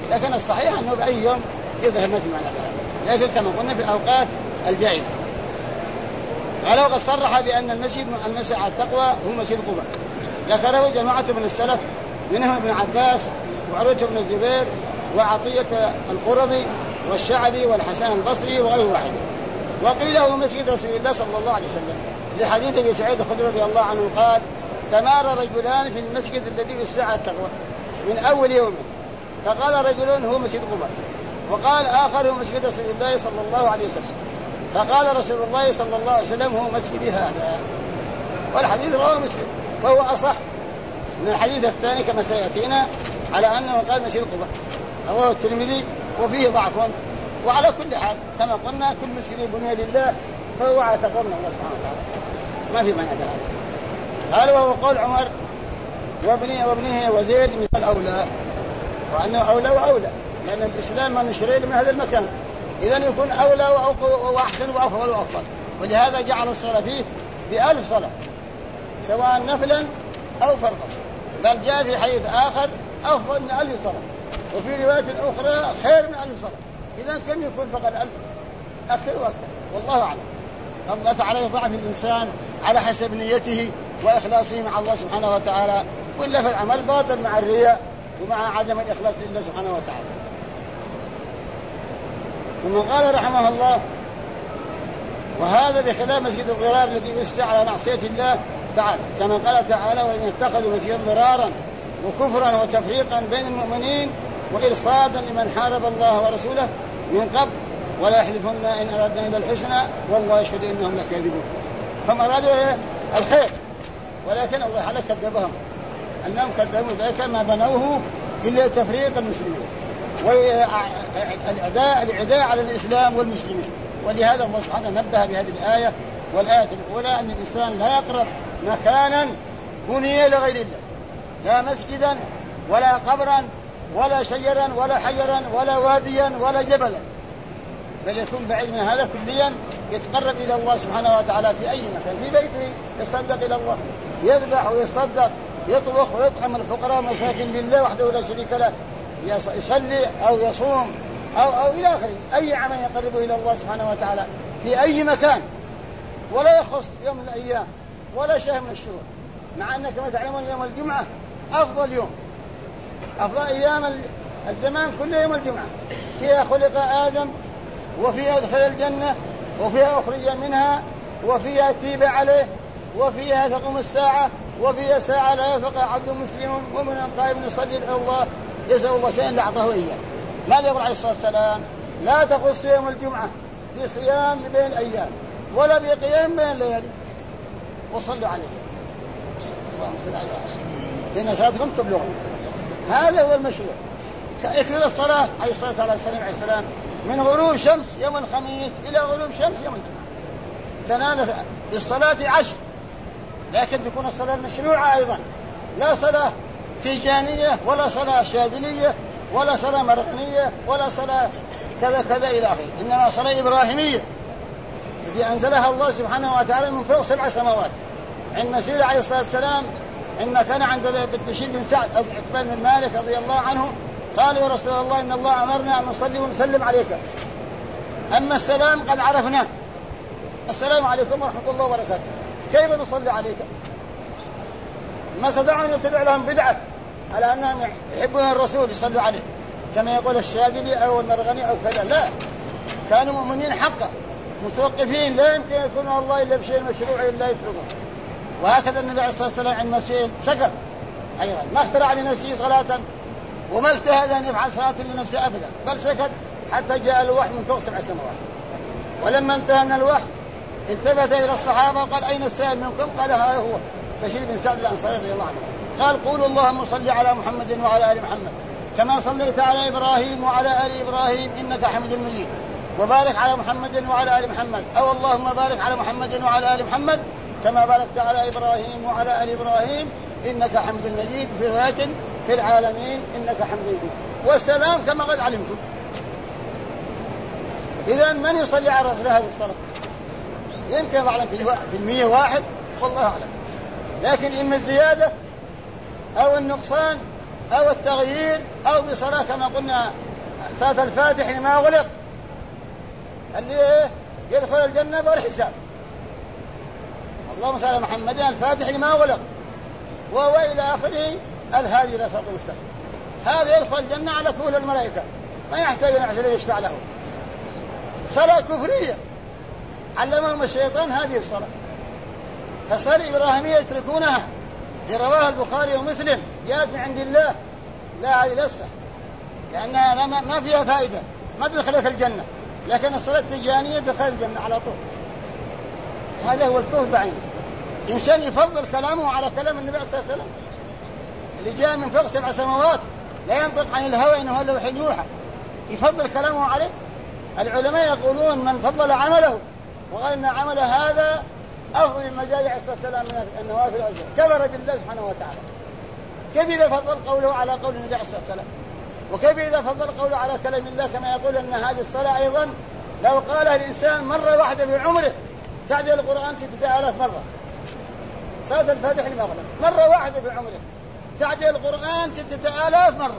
لكن الصحيح أنه بأي يوم يظهر مثل ما نقول، لكن كما قلنا في الأوقات الجائزة. قال وقد صرح بأن المسجد على التقوى هو مسجد قباء. ذكره جماعة من السلف منهم ابن عباس وعروة بن الزبير وعطية القرظي والشعبي والحسن البصري وغير واحد. وقيل هو مسجد رسول الله صلى الله عليه وسلم لحديث ابي سعيد الخدري رضي الله عنه قال تمارى رجلان في المسجد الذي أسس على التقوى من أول يوم، فقال رجل هو مسجد قباء، وقال آخر هو مسجد رسول الله صلى الله عليه وسلم، فقال رسول الله صلى الله عليه وسلم هو مسجدي هذا. والحديث رواه مسلم، فهو أصح من الحديث الثاني كما سيأتينا على أنه قال مسجد قباء، رواه الترمذي وفيه ضعف. وعلى كل حال كما قلنا كل مسجد بني لله فهو على تقوى من الله سبحانه وتعالى، ما في مانع بهذا. قال وهو قول عمر وابنه وزيد من الأولى، وأنه أولى وأولى، لأن الإسلام ما نشر من هذا المكان، إذن يكون أولى وأحسن وأفضل وأفضل. ولهذا جعل الصلاة فيه ب1000 صلاة سواء نفلا أو فرضا، بل جاء في حديث آخر أفضل من 1000 صلاة، وفي رواية أخرى خير من 1000 صلاة. إذن كم يكون فقط 1000 أكثر وأكثر، والله أعلم. الله تعالى يضع في الإنسان على حسب نيته وإخلاصه مع الله سبحانه وتعالى، وإلا في العمل باطل مع الرياء ومع عدم الإخلاص لله سبحانه وتعالى. ثم قال رحمه الله وهذا بخلاف مسجد الضرار الذي أسس على معصية الله تعالى، كما قال تعالى وإن اتخذوا مسجدا ضرارا وكفرا وتفريقا بين المؤمنين وإرصادا لمن حارب الله ورسوله من قبل ولا يحلفن إن أردنا إلا الحسنى والله يشهد إنهم لكاذبون. هم أرادوا الخير ولكن الله تعالى كذبهم أنهم كذبوا ذلك ما بنوه إلا تفريق المسلمين والإعداء على الإسلام والمسلمين. ولهذا الله سبحانه نبه بهذه الآية والآية الأولى أن الإنسان لا يقرب مكانا بني لغير الله، لا مسجدا ولا قبرا ولا شجرا ولا حجرا ولا واديا ولا جبلا، بل يكون بعيد من هذا كليا، يتقرب إلى الله سبحانه وتعالى في أي مكان، في بيته يصدق إلى الله، يذبح ويصدق، يطبخ ويطعم الفقراء مساكين لله وحده لا شريك له، يصلي أو يصوم أو إلى آخره، أي عمل يقرب إلى الله سبحانه وتعالى في أي مكان، ولا يخص يوم من الأيام ولا شهر من الشهور، مع أنك كما تعلمون يوم الجمعة أفضل يوم، أفضل أيام الزمان كله يوم الجمعة، فيها خلق آدم وفيها دخل الجنة وفيها أخرج منها وفيها تيب عليه وفيها تقوم الساعة وفيها ساعة لا يفقه عبد مسلم ومن قائم يصلي إلى الله يسأل الله شيئا لأعطاه إياه. ماذا يقول عليه الصلاة والسلام؟ لا تخص يوم الجمعة بصيام بين الأيام ولا بقيام بين الليالي وصلوا عليه لأن صلاتكم تبلغون. هذا هو المشروع. كأكثر الصلاة عليه الصلاة والسلام من غروب شمس يوم الخميس إلى غروب شمس يوم الجمعة، تنال بالصلاة 10، لكن تكون الصلاة مشروعة أيضا، لا صلاة تيجانية ولا صلاة شاذلية ولا صلاة مرغنية ولا صلاة كذا كذا إلى آخره، إنما صلاة إبراهيمية التي أنزلها الله سبحانه وتعالى من فوق 7 سماوات. عند سيدنا عليه الصلاة والسلام إن كان عند بشير بن سعد أو عتبان بن مالك رضي الله عنه قال يا رسول الله إن الله أمرنا أن نصلي ونسلم عليك، أما السلام قد عرفناه، السلام عليكم ورحمة الله وبركاته، كيف نصلي عليك؟ ما استطاعوا أن يبتدعوا لهم بدعة على أنهم يحبون الرسول يصلوا عليه كما يقول الشاذلي أو المرغني أو كذا، لا، كانوا مؤمنين حقا متوقفين، لا يمكن يكون الله إلا بشيء مشروع إلا يتركه. وهكذا النبي عليه الصلاة والسلام عند مسيح سكت أيضا، ما اخترع لنفسه صلاة وما اجتهد أن يفعل صلاة لنفسه أبدا، بل سكت حتى جاء الوحي من فوق 7 سماوات. ولما انتهى من الوحي التفت إلى الصحابة وقال أين السائل منكم؟ قال ها هو بشير بن سعد الأنصاري رضي الله عنه. قال قولوا اللهم صل على محمد وعلى آل محمد كما صليت على إبراهيم وعلى آل إبراهيم إنك حميد مجيد، وبارك على محمد وعلى آل محمد، أو اللهم بارك على محمد وعلى آل محمد كما باركت على إبراهيم وعلى آل إبراهيم إنك حميد مجيد، في رواية في العالمين إنك حميد مجيد، والسلام كما قد علمتم. إذن من يصلي على رسول هذه الصلاة؟ يمكن يعلم في 101 والله أعلم، لكن إما الزيادة أو النقصان أو التغيير أو بصلاة كما قلنا صلاة الفاتح لما أغلق اللي يدخل الجنة بغير حساب. اللهم صل على محمد الفاتح لما أغلق وهو إلى آخره الهادي إلى صراط المستقيم. هذا يدخل الجنة على كل الملائكة ما يحتاج أن يشفع له. صلاة كفرية علمهم الشيطان هذه الصلاة، فصلاة إبراهيمية يتركونها لرواه البخاري ومسلم جاءت من عند الله لا هذه لسه لأنها ما فيها فائدة ما تدخلك الجنة، لكن الصلاة التجانية تدخل الجنة على طول. هذا هو الكفر بعينه. إنسان يفضل كلامه على كلام النبي صلى الله عليه وسلم اللي جاء من فوق 7 سماوات لا ينطق عن الهوى إنه إلا وحي يوحى، يفضل كلامه عليه. العلماء يقولون من فضل عمله وقال إن عمل هذا أفضل من مجال عليه الصلاة والسلام من النوافل الأجر كفر بالله سبحانه وتعالى. كيف إذا فضل قوله على قول النبي عليه الصلاة والسلام؟ وكيف إذا فضل قوله على كلام الله كما يقول أن هذه الصلاة أيضا لو قالها الإنسان مرة واحدة في عمره تعدل القرآن 6000 مرة. صلاة الفاتح لما أغلق مرة واحدة في عمره تعدل القرآن 6000 مرة.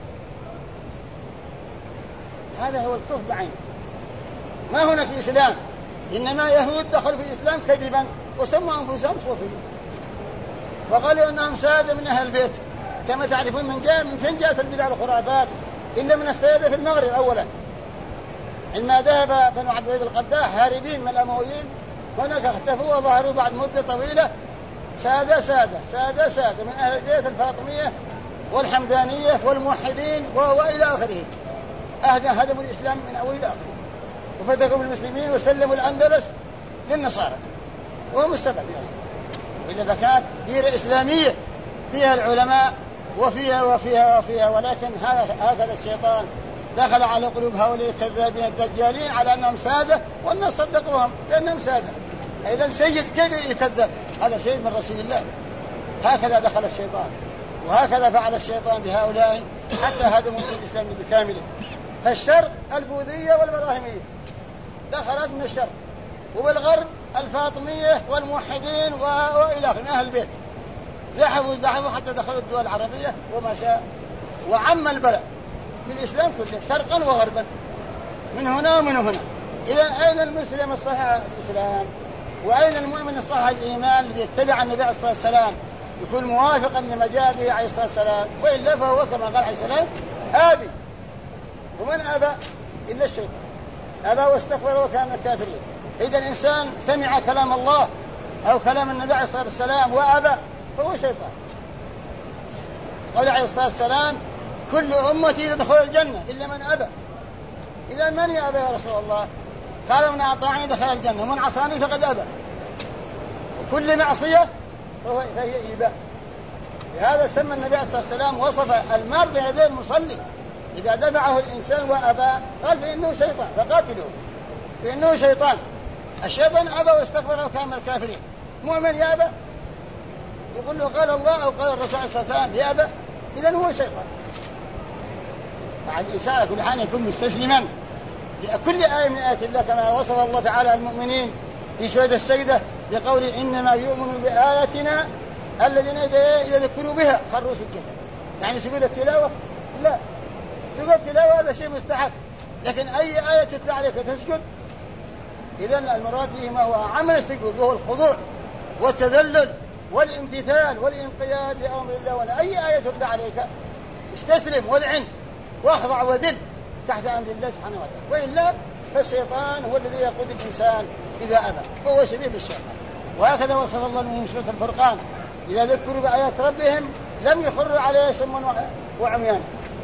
هذا هو الكفر بعينه. ما هناك إسلام، إنما يهود دخلوا في الإسلام كذبا وسموا أنفسهم صوفيين وقالوا أنهم سادة من أهل البيت. كما تعرفون من فين جاءت البدع والخرافات؟ إلا من السيادة في المغرب أولا، عندما ذهب بنو عبد الوهيد القداح هاربين من الأمويين هناك اختفوا وظهروا بعد مدة طويلة سادة من أهل البيت الفاطمية والحمدانية والموحدين وإلى آخره. هدموا الإسلام من أول إلى آخره وفتكوا المسلمين وسلموا الأندلس للنصارى وهم السبب يعني. وإلا فكانت ديرة إسلامية فيها العلماء وفيها ولكن هكذا الشيطان دخل على قلوب هؤلاء الكذابين الدجالين على أنهم سادة والناس صدقوهم لأنهم سادة. إذن سيد كيف يكذب؟ هذا سيد من رسول الله. هكذا دخل الشيطان وهكذا فعل الشيطان بهؤلاء حتى هدموا الإسلام بكامله. فالشرق البوذية والبراهيمية دخلت من الشرق، وبالغرب الفاطمية والموحدين وإلى آخره من أهل البيت زحفوا حتى دخلوا الدول العربية وما شاء وعم البلاء بالإسلام كله شرقا وغربا من هنا ومن هنا. إذا أين المسلم الصحيح الإسلام وأين المؤمن الصحيح الإيمان الذي يتبع النبي عليه الصلاة والسلام يكون موافقا لما جاء به عليه الصلاة والسلام؟ وإلا فهو كما قال عليه السلام آبي. ومن أبى إلا الشيطان أبى واستكبر وكان من الكافرين. إذا الإنسان سمع كلام الله أو كلام النبي عليه الصلاة والسلام وأبى فهو شيطان. قال عليه الصلاة والسلام كل أمتي تدخل الجنة إلا من أبى. إذا من يأبى يا رسول الله؟ قال من أطاعني دخل الجنة ومن عصاني فقد أبى. وكل معصية فهي إيباء. لهذا سمى النبي عليه الصلاة والسلام وصف المار بيدي المصلي إذا دفعه الإنسان وأبى قال فإنه شيطان فقاتله فإنه شيطان. الشيطان أبى واستكبر وكان من الكافرين. مؤمن يأبى يقول له قال الله أو قال الرسول عليه الصلاة والسلام يأبى إذا هو شيطان. بعد الإنسان كل حين يكون مستسلما لكل آية من آيات الله كما وصف الله تعالى المؤمنين في سورة السجدة بقول إنما يؤمن بآياتنا الذين إذا ذكروا بها خروا سجدا. يعني سجود التلاوة لا، سجود التلاوة هذا شيء مستحب، لكن أي آية تتلى عليك تسجد. إذن المراد به ما هو عمل السجود وهو الخضوع والتذلل والامتثال والانقياد لأمر الله. ولا أي آية تتلى عليك استسلم والعن واخضع وذل تحت أمر الله سبحانه وتعالى. وإلا فالشيطان هو الذي يقود الإنسان إذا أبى وهو شبيه بالشيطان. وهكذا وصف الله من سورة الفرقان إذا ذكروا بآيات ربهم لم يخروا عليها سما وعميانا.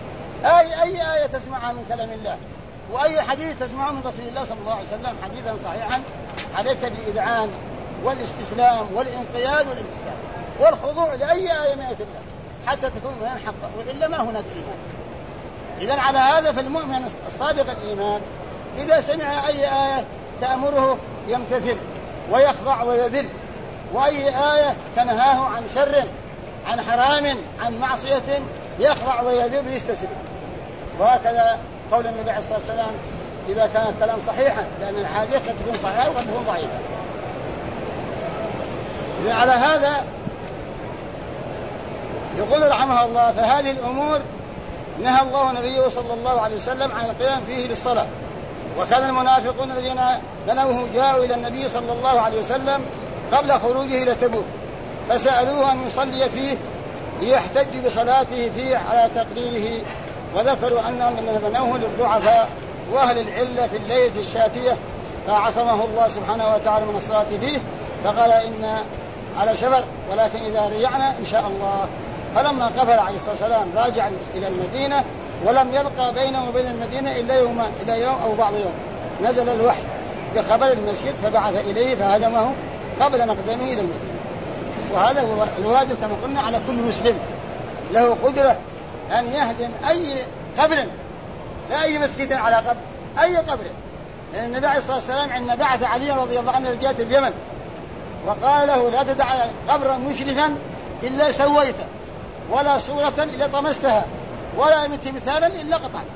أي آية تسمعها من كلام الله وأي حديث تسمعه من رسول الله صلى الله عليه وسلم حديثا صحيحا عليك بالإذعان والاستسلام والانقياد والامتثال والخضوع لأي آية من آيات الله حتى تكون من حقا، وإلا ما هناك إيمان. إذن على هذا فالمؤمن الصادق الإيمان إذا سمع أي آية تأمره يمتثل ويخضع ويذل، وأي آية تنهاه عن شر عن حرام عن معصية يخضع ويذل ويستسلم. وهكذا قول النبي عليه الصلاة والسلام إذا كان الكلام صحيحا، لأن الحديث قد تكون صحيحة وقد تكون ضعيفة. إذن على هذا يقول رحمه الله: فهذه الأمور نهى الله نبيه صلى الله عليه وسلم عن القيام فيه للصلاة. وكان المنافقون الذين بنوه جاءوا إلى النبي صلى الله عليه وسلم قبل خروجه إلى تبوك فسألوه أن يصلي فيه ليحتج بصلاته فيه على تقريره، وذكروا أنهم بنوه للضعفاء وأهل العلة في الليلة الشاتية، فعصمه الله سبحانه وتعالى من الصلاة فيه، فقال: إن على سفر ولكن إذا رجعنا إن شاء الله. فلما قفل عليه الصلاة والسلام راجعا إلى المدينة ولم يبقى بينه وبين المدينة إلا يوم أو بعض يوم، نزل الوحي بخبر المسجد فبعث إليه فهدمه قبل مقدمه إلى المدينة. وهذا هو الواجب كما قلنا على كل مسلم له قدرة أن يهدم أي قبر، لا أي مسجد على قبر، أي قبر. لأن النبي عليه الصلاة والسلام عندما بعث علي رضي الله عنه لجهة اليمن وقال له: لا تدع قبرا مشرفا إلا سويته، ولا صورة إلا طمستها، ولا تمثالا إلا قطعته.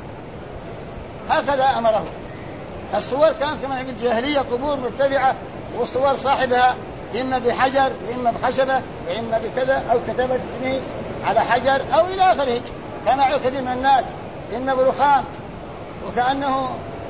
هكذا أمره. الصور كانت كما في الجاهلية قبور مرتفعة، والصور صاحبها إما بحجر وإما بخشبة وإما بكذا، أو كتبت اسمه على حجر أو إلى آخره، كما كثير من الناس إما برخام، وكأنه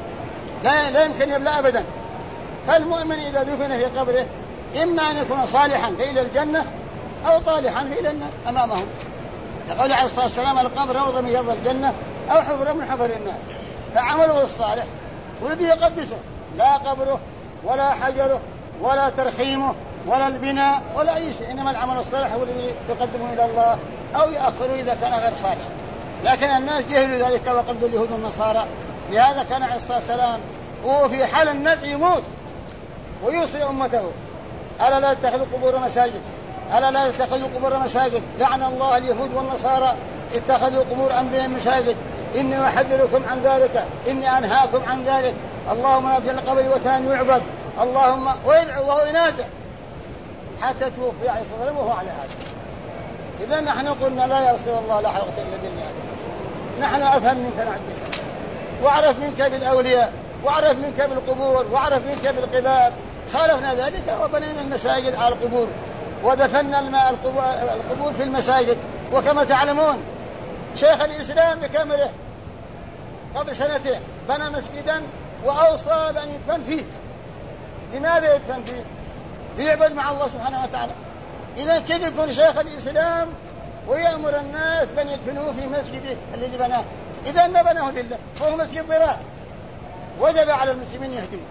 لا يمكن يبلى أبدا. فالمؤمن إذا دفن في قبره إما أن يكون صالحا فإلى الجنة أو طالحا فإلى النار أمامهم. يقول عليه الصلاة والسلام: القبر روضة من رياض الجنة أو حفرة من حفر النار. فعمله الصالح والذي يقدسه، لا قبره ولا حجره ولا ترخيمه ولا البناء ولا أي شيء، إنما العمل الصالح هو الذي يقدمه إلى الله أو يأخره إذا كان غير صالح. لكن الناس جهلوا ذلك وقبضوا اليهود والنصارى. لهذا كان عليه الصلاة والسلام وهو في حال الناس يموت ويوصي أمته: ألا لا تتخذوا قبور مساجد، ألا لا تتخذوا قبور مساجد، لعن الله اليهود والنصارى اتخذوا قبور أنبياء مساجد، إني أحذركم عن ذلك، إني أنهاكم عن ذلك، اللهم لا تجعل القبر وثن يعبد، اللهم، ويدعو وهو ينازع حتى توفي عليه الصلاة والسلام وهو على هذا. إذا نحن قلنا: لا يا رسول الله لا حول إلا بالله، نحن أفهم منك نعبدك، وأعرف منك بالأولياء، وأعرف منك بالقبور، وأعرف منك بالقباب. خالفنا ذلك وبنينا المساجد على القبور، ودفنا القبور في المساجد. وكما تعلمون شيخ الإسلام بكامله قبل سنتين بنى مسجدا وأوصى بأن يدفن فيه. لماذا يدفن فيه؟ ليعبد مع الله سبحانه وتعالى. إذا كيف يكون شيخ الإسلام ويأمر الناس بأن يدفنوه في مسجده الذي بناه؟ إذا ما بناه لله فهو مسجد ضرار، وجب على المسلمين يهدموه،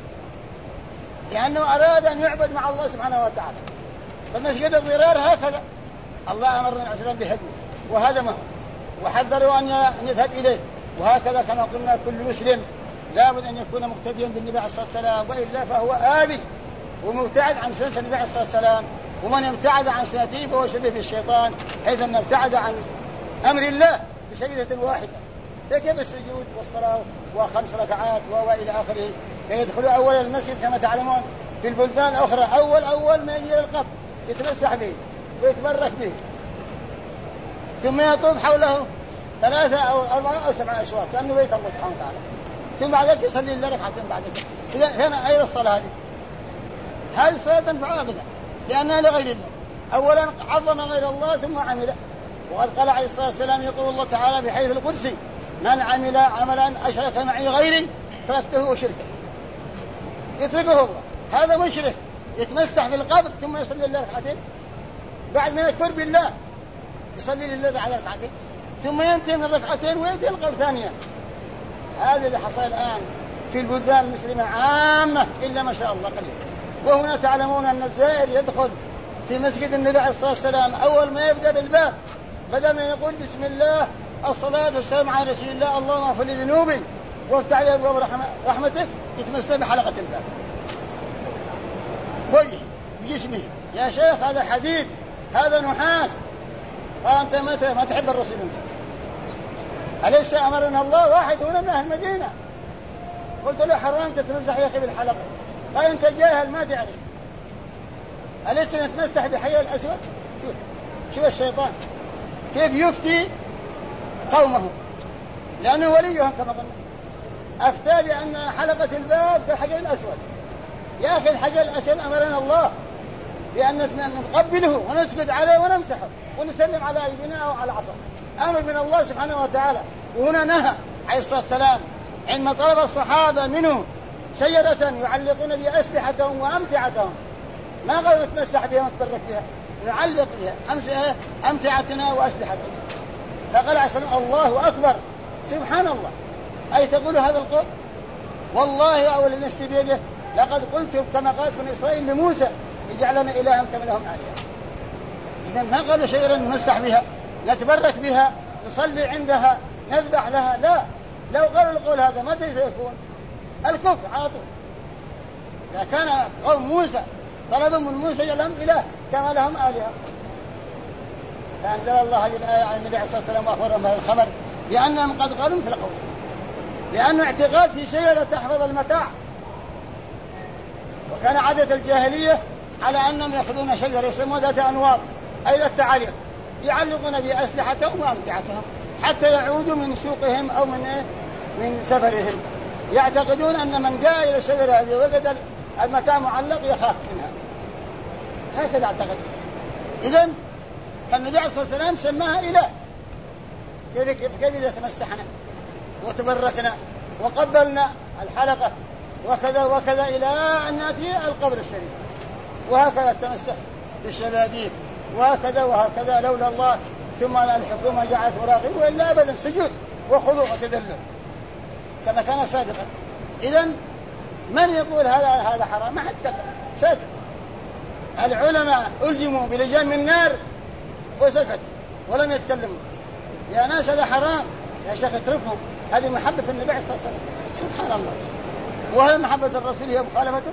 لأنه أراد أن يعبد مع الله سبحانه وتعالى. فمسجد الضرار هكذا الله أمرنا عليه السلام بهدمه وهدمه، وحذروا أن يذهب إليه. وهكذا كما قلنا كل مسلم لابد أن يكون مقتديا بالنبي عليه الصلاة والسلام، وإلا فهو آبي ومبتعد عن سنة النبي عليه الصلاة والسلام. ومن ابتعد عن سنته فهو شبيه بالشيطان، حيث أن ابتعد عن أمر الله بشديدة واحدة. فكيف السجود والصلاة وخمس ركعات وإلى آخره؟ يدخل أول المسجد كما تعلمون في البلدان الأخرى أول ما يجي القبر يتمسح به ويتبرك به، ثم يطوف حوله 3 أو 4 أو 7 أشواط كأنه بيت الله سبحانه وتعالى، ثم بعد ذلك يصلي لله ركعتين بعد ذلك. إذا هنا أين الصلاة هذه الصلاة تنفع أبدا، لأنها لغير الله. أولا عظم غير الله ثم عمل. وقد قال عليه الصلاة والسلام: يقول الله تعالى بحيث القدسي: من عمل عملا أشرك معي غيري تركته وشركه. يتركه الله، هذا مشرك يتمسح بالقبر ثم يصلي لله ركعتين بعد ما يكفر بالله، يصلي لله على ركعتين ثم ينتهي من الركعتين ويأتي القبر ثانيا. هذا اللي حصل الآن في البلدان المسلمة عامة إلا ما شاء الله قليل. وهنا تعلمون أن الزائر يدخل في مسجد النبي عليه الصلاة والسلام أول ما يبدأ بالباب بدل ما يقول بسم الله الصلاة والسلام على رسول الله اللهم اغفر لي ذنوبي وافتح لي أبواب رحمتك، يتمسك بحلقة الباب وجهه بجسمه. يا شيخ هذا حديد، هذا نحاس، فأنت ما تحب الرسول منك. أليس أمرنا الله واحد هنا من أهل المدينة؟ قلت له حرام تتمسح يا أخي بالحلقة، قال أنت جاهل ما تعرف. أليس نتمسح بحياء الأسود؟ شوف الشيطان كيف يفتي قومه، لأنه وليهم كما قلنا. أفتى بأن حلقة الباب كالحجر الأسود. يا أخي الحجر الأسود أمرنا الله بأن نقبله ونسجد عليه ونمسحه، ونسلم على أيدينا أو على عصا. أمر من الله سبحانه وتعالى. وهنا نهى عليه الصلاة والسلام عندما طلب الصحابة منه شجرة يعلقون بها أسلحتهم وأمتعتهم، ما قالوا نتمسح بها ونتبرك بها، نعلق بها أمتعتنا وأسلحتنا. فقال عليه الصلاة والسلام الله أكبر سبحان الله. أي تقول هذا القول؟ والله أول نفسي بيده لقد قلت كما قالت بني إسرائيل لموسى اجعلنا إلها كما لهم آلهة. إذا ما قالوا شجرة نمسح بها نتبرك بها نصلي عندها نذبح لها، لا. لو قالوا القول هذا متى سيكون؟ الكفر على طول. إذا كان قوم موسى طلبوا من موسى لهم إله كما لهم آلهة. فأنزل الله هذه الآية على النبي عليه الصلاة والسلام وأخبرهم بهذا الخبر لأنهم قد قالوا مثل قوله، لأنه اعتقاد في شجرة تحفظ المتاع. وكان عادة الجاهلية على أنهم يأخذون شجرة يسمونها ذات أنواط أي ذات تعاليق يعلقون بأسلحتهم وأمتعتهم حتى يعودوا من سوقهم أو من سفرهم. يعتقدون أن من جاء إلى الشجرة هذه وجد المتاع معلق يخاف منها، هكذا اعتقد. إذن فالنبي عليه الصلاة والسلام سماها إله. كيف إذا تمسحنا وتبركنا وقبلنا الحلقة وكذا وكذا إلى أن نأتي القبر الشريف، وهكذا التمسح بالشبابيك وهكذا وهكذا لولا الله ثم الحكومة جعلت مراقب وإلا أبدا سجود وخضوع وتذلل كما كان سابقا. إذن من يقول هذا حرام؟ ما حد يتكلم، ساكت. العلماء ألجموا بلجام من نار وسكتوا ولم يتكلموا. يا ناس هذا حرام، يا شيخ اتركهم، هذه محبة النبي عليه الصلاة والسلام. سبحان الله. وهل محبة الرسول هي مخالفته؟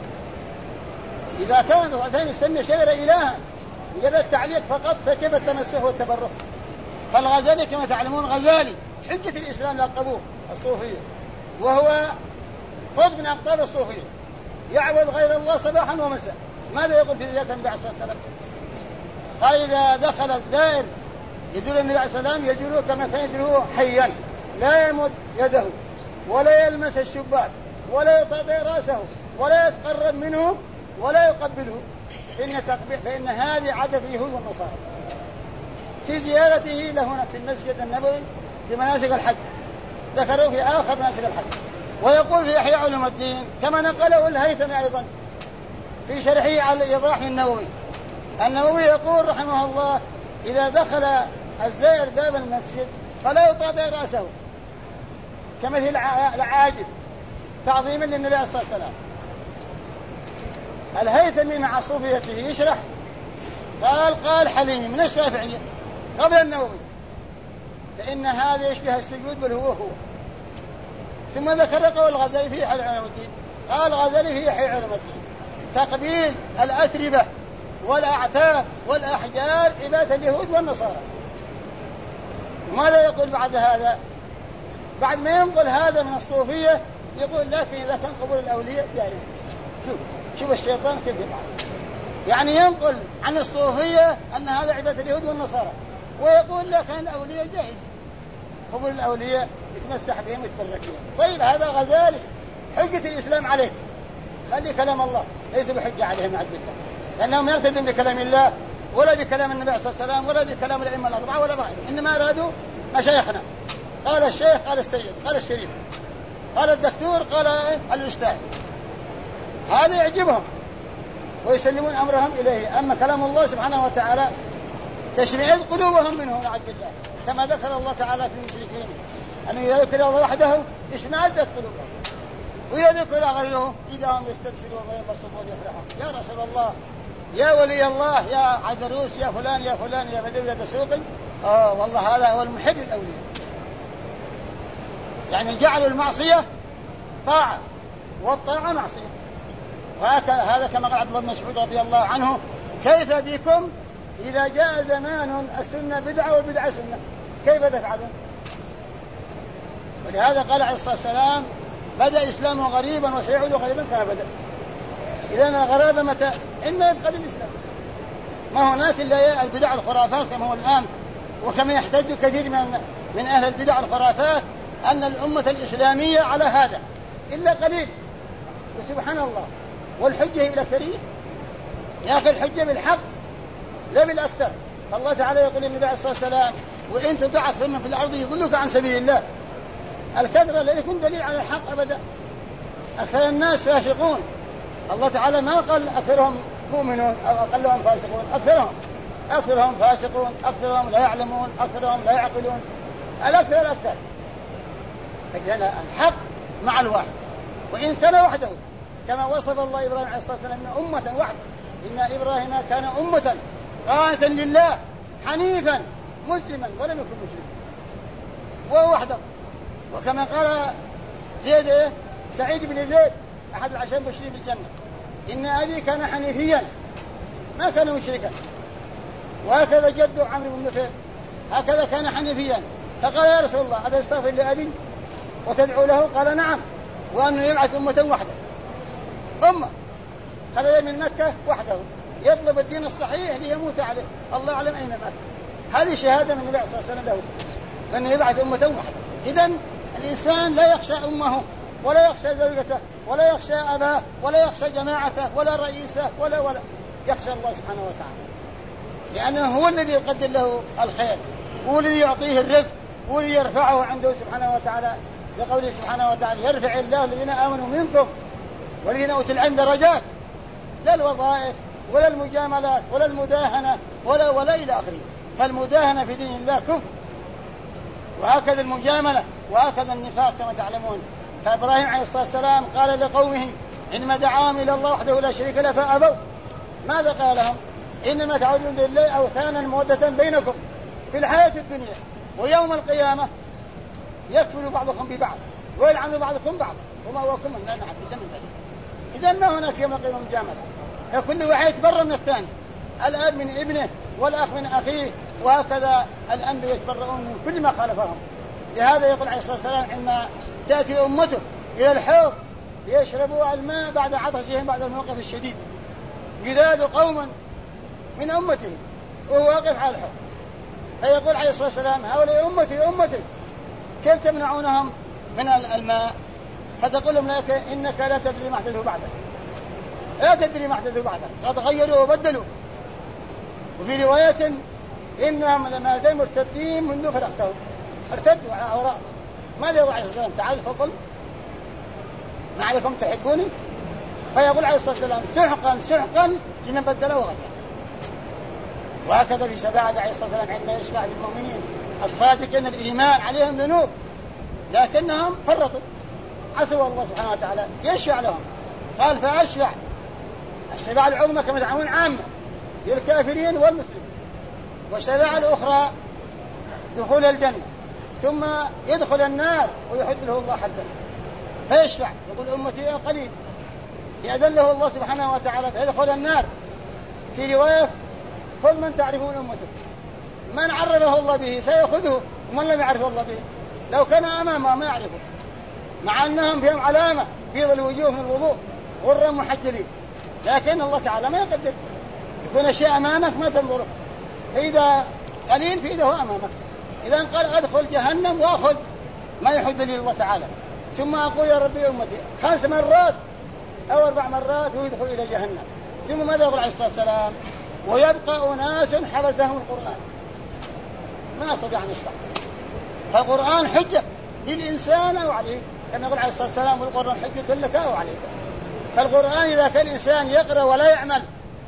إذا كان الرسول يسمي شجرة إلها مجرد تعليق فقط فكيف التمسح والتبرك؟ فالغزالي كما تعلمون غزالي حجة الإسلام لقبوه الصوفية، وهو قطب من أقطاب الصوفية يعبد غير الله صباحا ومساء. ماذا يقول في ذات النبي عليه الصلاة والسلام؟ قال إذا دخل الزائر يزور النبي عليه الصلاة والسلام يزوره كما كان يزوره حيا، لا يمد يده ولا يلمس الشباك ولا يطأطئ رأسه ولا يتقرب منه ولا يقبله، فإن هذه عادة اليهود والنصارى. في زيارته لهنا في المسجد النبوي في مناسك الحج ذكروا في آخر مناسك الحج. ويقول في إحياء علوم الدين كما نقله الهيثمي أيضا في شرحه على الإيضاح النووي. النووي يقول رحمه الله إذا دخل الزائر باب المسجد فلا يطأطئ رأسه كمثل العاجب تعظيما للنبي عليه الصلاة والسلام. الهيثمي مع صوفيته يشرح قال حليمي من الشافعية قبل النووي فإن هذا يشبه السجود بل هو. ثم ذكر قول الغزالي في إحياء علوم الدين، قال الغزالي في إحياء علوم الدين تقبيل الأتربة والأعتاب والأحجار عبادة اليهود والنصارى. وماذا يقول بعد هذا؟ بعد ما ينقل هذا من الصوفية يقول لكن إذا كان قبول الأولياء جائز. شوف الشيطان كيف يفعل، يعني ينقل عن الصوفية أن هذا عبادة اليهود والنصارى ويقول لكن الأولياء جائز، قبول الأولياء يتمسح بهم ويتبرك بهم. طيب هذا غزالي حجة الإسلام عليك، خلي كلام الله ليس بحجة عليهم عد بالله، لأنهم يرتدون بكلام الله ولا بكلام النبي صلى الله عليه وسلم ولا بكلام الأئمة الأربعة ولا بغيره، إنما أرادوا مشايخنا. قال الشيخ قال السيد قال الشريف قال الدكتور قال الأستاذ، هذا يعجبهم ويسلمون أمرهم إليه. أما كلام الله سبحانه وتعالى تشمئز قلوبهم منه نعوذ بالله، كما ذكر الله تعالى في المشركين أنه إذا ذكر الله وحده اشمئزت قلوبهم وإذا ذكر غيره إذا هم يستبشرون وينبسطون ويفرحون. يا رسول الله يا ولي الله يا عدروس يا فلان يا فلان يا بدوي يا دسوق، والله هذا هو المحب الأولياء. يعني جعلوا المعصية طاعة والطاعة معصية. وهذا كما قال عبد الله بن مسعود رضي الله عنه كيف بكم إذا جاء زمان السنة بدعة والبدعة سنة كيف تفعلون؟ ولهذا قال عليه الصلاة والسلام بدأ إسلامه غريبا وسيعود غريبا كما بدأ. إذا الغرابة متى؟ إما يفقد الإسلام. ما هناك إلا البدع الخرافات كما هو الآن، وكما يحتج كثير من أهل البدع الخرافات أن الأمة الإسلامية على هذا إلا قليل. وسبحان الله والحجة بالأكثرية. يا أخي الحجة بالحق لا بالأكثر. الله تعالى يقول للنبي عليه الصلاة والسلام وإن تطع أكثر من في الأرض يضلك عن سبيل الله. الكثرة لا يكون دليل على الحق أبدا. أكثر الناس فاسقون. الله تعالى ما قال أكثرهم مؤمنون أو أقلهم فاسقون، أكثرهم فاسقون، أكثرهم لا يعلمون، أكثرهم لا يعقلون، الأكثر. فكان الحق مع الواحد وإن كان وحده، كما وصف الله إبراهيم عليه الصلاة والسلام أمة وحده. إن إبراهيم كان أمة قانتا لله حنيفا مسلما ولم يكن مشركا، وهو وحده. وكما قال سعيد بن زيد أحد العشر المبشرين بالجنة إن أبي كان حنيفيا ما كان مشركا، وهكذا جده عمرو بن نفيل هكذا كان حنيفيا. فقال يا رسول الله أتستغفر لأبي وتدعو له؟ قال نعم، وأنه يبعث أمة وحده، أمة خرج من مكة وحده يطلب الدين الصحيح ليموت عليه، الله أعلم أين مات. هذه شهادة من النبي صلى الله عليه وسلم له أنه يبعث أمة وحده. إذن الإنسان لا يخشى أمه ولا يخشى زوجته ولا يخشى أباه ولا يخشى جماعته ولا رئيسه ولا يخشى الله سبحانه وتعالى، لأنه هو الذي يقدر له الخير، هو الذي يعطيه الرزق، هو الذي يرفعه عنده سبحانه وتعالى، لقوله سبحانه وتعالى يرفع الله الذين آمنوا منكم والذين أوتوا العلم درجات، لا الوظائف ولا المجاملات ولا المداهنة ولا إلى آخره. فالمداهنة في دين الله كفر، وهكذا المجاملة وهكذا النفاق كما تعلمون. فإبراهيم عليه الصلاة والسلام قال لقومه إنما دعاهم إلى الله وحده لا شريك له فأبوا. ماذا قال لهم؟ إنما تعبدون لله أوثانا مودة بينكم في الحياة الدنيا، ويوم القيامة يكفر بعضكم ببعض ويلعن بعضكم بعضا ومأواكم النار نعم بالله من ذلك. إذن ما هناك يوم القيامة مجاملة، فكل واحد يتبرأ من الثاني، الأب من ابنه والأخ من أخيه، وهكذا الأنبياء يتبرؤون من كل ما خالفهم. لهذا يقول عليه الصلاة والسلام عندما تأتي أمته إلى الحوض ليشربوا الماء بعد عطشهم بعد الموقف الشديد، يذاد قوما من أمته وهو واقف على الحوض، فيقول عليه الصلاة والسلام هؤلاء أمتي كيف تمنعونهم من الماء؟ فتقول الملائكة إنك لا تدري ما احدثوا بعدك، لا تدري ما احدثوا بعدك، قد غيروا وبدلوا. وفي رواية إنهم لما زالوا مرتدين منذ فرقتهم، ارتدوا على أوراق. ماذا يقول عليه الصلاة والسلام؟ تعالوا فقل ما عليكم تحبوني؟ فيقول عليه الصلاة والسلام سحقا لمن بدله وغيره. وهكذا في شفاعة عليه الصلاة والسلام عندما يشفع للمؤمنين الصادقين الإيمان عليهم ذنوب لكنهم فرطوا عصوا الله سبحانه وتعالى، يشفع لهم. قال فأشفع الشفاعة العظمى كما تعلمون عامة للكافرين والمسلمين، والشفاعة الأخرى دخول الجنة، ثم يدخل النار ويحد له الله حدا فيشفع يقول أمتي قليل، يأذن له الله سبحانه وتعالى فيدخل النار. في رواية خذ من تعرفون أمتك، من عرفه الله به سيأخذه ومن لم يعرفه الله به لو كان أمامه ما يعرفه، مع أنهم فيهم علامة بيض الوجوه من الوضوء غرا محجلين، لكن الله تعالى ما يقدر يكون الشيء أمامك ما تنظره، فإذا قليل فإذا أمامك. إذا قال أدخل جهنم وأخذ ما يحد لي الله تعالى، ثم أقول يا ربي أمتي 5 مرات أو 4 مرات ويدخل إلى جهنم. ثم ماذا يقول عليه الصلاة والسلام؟ ويبقى أناس حبسهم القرآن ما أستطيع أن يشفع. فالقرآن حجة للإنسان أو عليه، كما يقول عليه الصلاة والسلام والقرآن حجة لك أو عليك. فالقرآن إذا كان الإنسان يقرأ ولا يعمل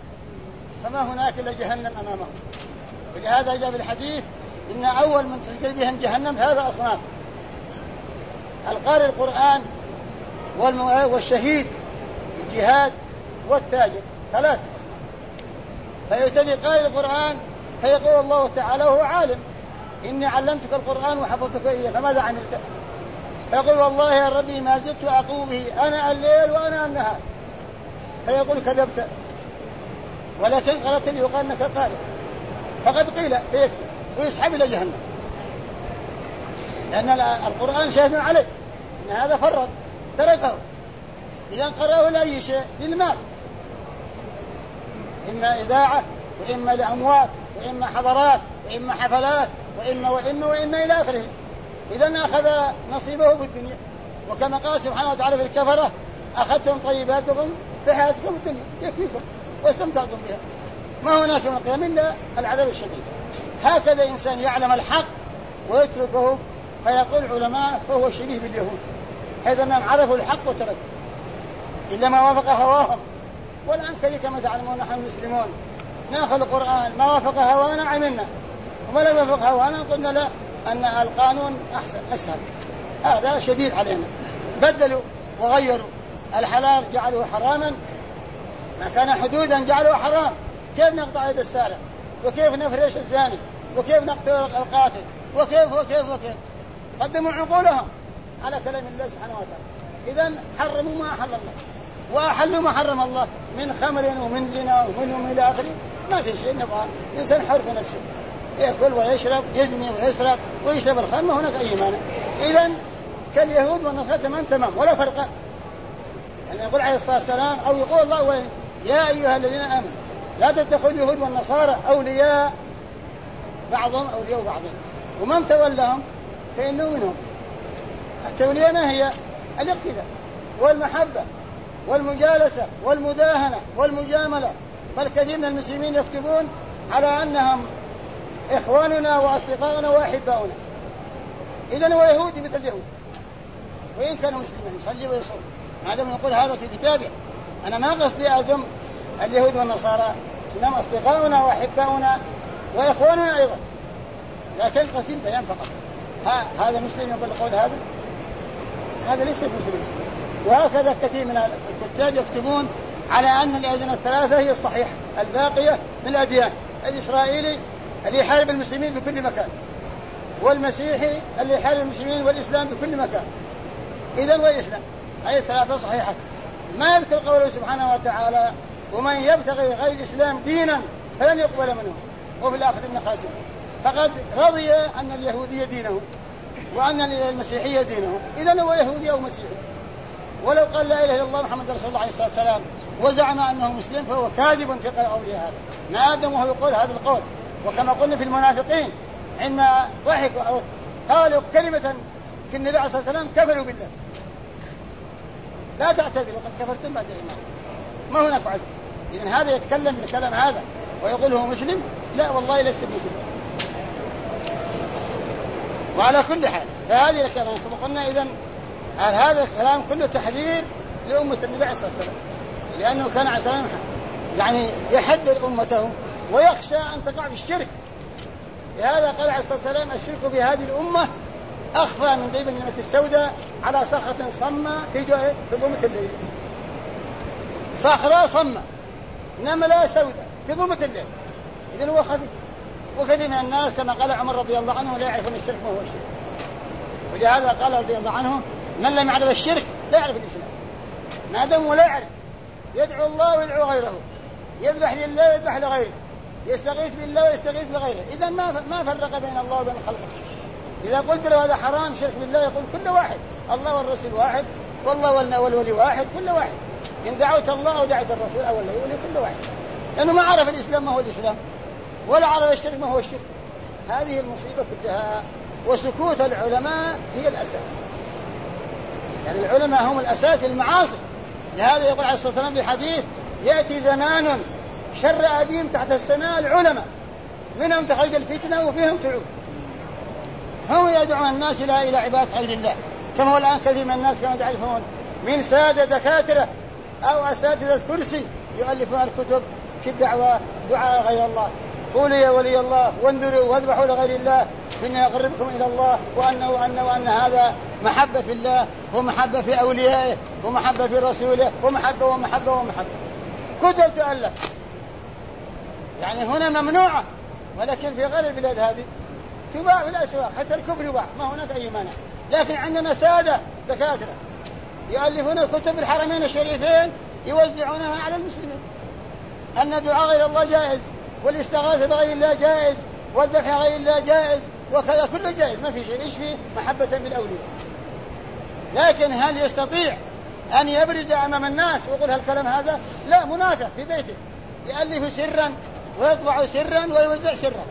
فما هناك إلا جهنم أمامه. ولهذا جاء بالحديث إن أول من تسجل بهم جهنم 3 أصناف: القارئ القرآن والشهيد الجهاد والتاجر، 3 أصناف. فيؤتي قارئ القرآن فيقول الله تعالى وهو عالم إني علمتك القرآن وحفظتك إياه فماذا عملت؟ فيقول والله يا ربي ما زلت أقوم به أنا الليل وأنا النهار. فيقول كذبت ولكن قالت لي يقال أنك قارئ، فقد قيل فيكفي ويسحب إلى جهنم، لأن القرآن شاهد عليه إن هذا فرط تركه. إذا قرأه لأي شيء للمال، إما إذاعة وإما لأموات وإما حضارات وإما حفلات وإما إلى آخره. إذن أخذ نصيبه في الدنيا، وكما قال سبحانه وتعالى في الكفرة أخذتم طيباتكم في حياتكم الدنيا يكفيكم واستمتعتم بها، ما هناك من القيام إلا العذاب الشديد. هكذا إنسان يعلم الحق ويتركه، فيقول العلماء فهو شبيه باليهود، حيث أنهم عرفوا الحق وتركوا إلا ما وافق هواهم. والآن كما تعلمون نحن المسلمون نأخذ القرآن ما وافق هوانا عملنا، وما لم يوافق هوانا قلنا لا، أن القانون أحسن أسهل. هذا شديد علينا. بدلوا وغيروا، الحلال جعلوه حراما، ما كان حدودا جعلوه حرام. كيف نقطع يد السارق، وكيف نفرش الزاني، وكيف نقتل القاتل، وكيف وكيف وكيف. قدموا عقولهم على كلام الله سبحانه وتعالى. إذن حرموا ما أحل الله وأحلوا ما حرم الله من خمر ومن زنا ومن إلى آخره. ما في شيء نبغى، الإنسان حر في نفسه، يأكل ويشرب، يزني ويسرق ويشرب الخمر، ما هناك أي مانع. إذن كاليهود والنصارى تمام ولا فرق. يعني يقول عليه الصلاة والسلام أو يقول الله وين يا أيها الذين آمنوا لا تتخذوا اليهود والنصارى أولياء بعضهم أولياء بعضهم ومن تولهم فإنه منهم. التولية ما هي؟ الاقتداء والمحبة والمجالسة والمداهنة والمجاملة. بل كثير من المسلمين يكتبون على أنهم إخواننا وأصدقائنا وأحباؤنا. إذن هو يهودي مثل اليهود وإن كانوا مسلمين يصلي ويصوم. هذا من يقول هذا في كتابه. أنا ما قصدي أذم اليهود والنصارى، إنهم أصدقاؤنا وأحباؤنا وإخواننا أيضا، لكن قصدي بيان فقط. هذا مسلم يقول قول هذا ليس مسلم. وهكذا كثير من الكتاب يكتبون على أن الأديان الثلاثة هي الصحيحة الباقية من الأديان: الإسرائيلي اللي يحارب المسلمين في كل مكان، والمسيحي اللي يحارب المسلمين والإسلام في كل مكان. إذن والإسلام هذه الثلاثة صحيحة. ما يذكر قوله سبحانه وتعالى: ومن يبتغي غير الإسلام دينا فلن يقبل منه وفي الآخرة من خاسر. فقد رضي أن اليهودية دينه وأن المسيحية دينه، إذن هو يهودي أو مسيحي. ولو قال لا إله إلا الله محمد رسول الله عليه الصلاة والسلام وزعم أنه مسلم فهو كاذب في قوله هذا، ما دام وهو يقول هذا القول. وكما قلنا في المنافقين عندما ضحكوا أو قالوا كلمة في النبي عليه الصلاة والسلام كفروا بالله. لا تعتذروا قد كفرتم بعد الإيمان، ما هناك عذر. إذن هذا يتكلم بالكلام هذا ويقول هو مسلم؟ لا والله ليس مسلم. وعلى كل حال فهذه الكلام كما قلنا. إذن هذا الكلام كله تحذير لأمة النبي عليه الصلاة والسلام، لأنه كان عليه السلام يعني يحذر أمته ويخشى أن تقع في الشرك. لهذا قال عليه الصلاة والسلام: الشرك بهذه الأمة أخفى من ديب النملة السوداء على صخرة صمة في ظلمة الليل. صخرة صمة، نملة سوداء في ظلمة الليل. إذن هو خفي. وكثير من الناس كما قال عمر رضي الله عنه لا يعرفون الشرك ما هو الشرك. ولهذا قال رضي الله عنه: من لم يعرف الشرك لا يعرف الإسلام. ما دام ولا يعرف يدعو الله ويدعو غيره، يذبح لله ويذبح لغيره، يستغيث بالله ويستغيث بغيره. إذا ما فرق بين الله وبين خلقه. إذا قلت له هذا حرام شرك بالله يقول كل واحد، الله والرسول واحد، والله والولي واحد، كل واحد. إن دعوت الله أو دعوت الرسول أو الولي كل واحد، لأنه ما عرف الإسلام ما هو الإسلام ولا عرف الشرك ما هو الشرك. هذه المصيبة كلها. وسكوت العلماء هي الأساس، يعني العلماء هم الأساس للمعاصي. لهذا يقول عليه الصلاة والسلام في الحديث: يأتي زمان شر أديم تحت السماء العلماء منهم تخرج الفتنة وفيهم تعود. هم يدعون الناس إلى عبادة غير الله، كما هو الآن كثير من الناس كما تعرفون من سادة دكاترة أو أساتذة كرسي يؤلفون الكتب في الدعوة دعاء غير الله: قولوا يا ولي الله وانذروا واذبحوا لغير الله فإنه يقربكم إلى الله، وأن هذا محبة في الله ومحبة في أوليائه ومحبة في رسوله ومحبة ومحبة ومحبة. كتب تؤلف يعني هنا ممنوعة، ولكن في غير البلاد هذه تباع في الأسواق، حتى الكفر يباع، ما هناك أي مانع. لكن عندنا سادة دكاترة يؤلفون كتب الحرمين الشريفين يوزعونها على المسلمين أن دعاء غير الله جائز، والاستغاثة بغير الله جائز، والذبح غير الله جائز، وكذا كله جائز، ما في شيء. إيش فيه؟ محبة بالأولياء. لكن هل يستطيع أن يبرز أمام الناس ويقول هالكلام هذا؟ لا، منافق في بيته يألف سرا ويطبع سرا ويوزع سرا.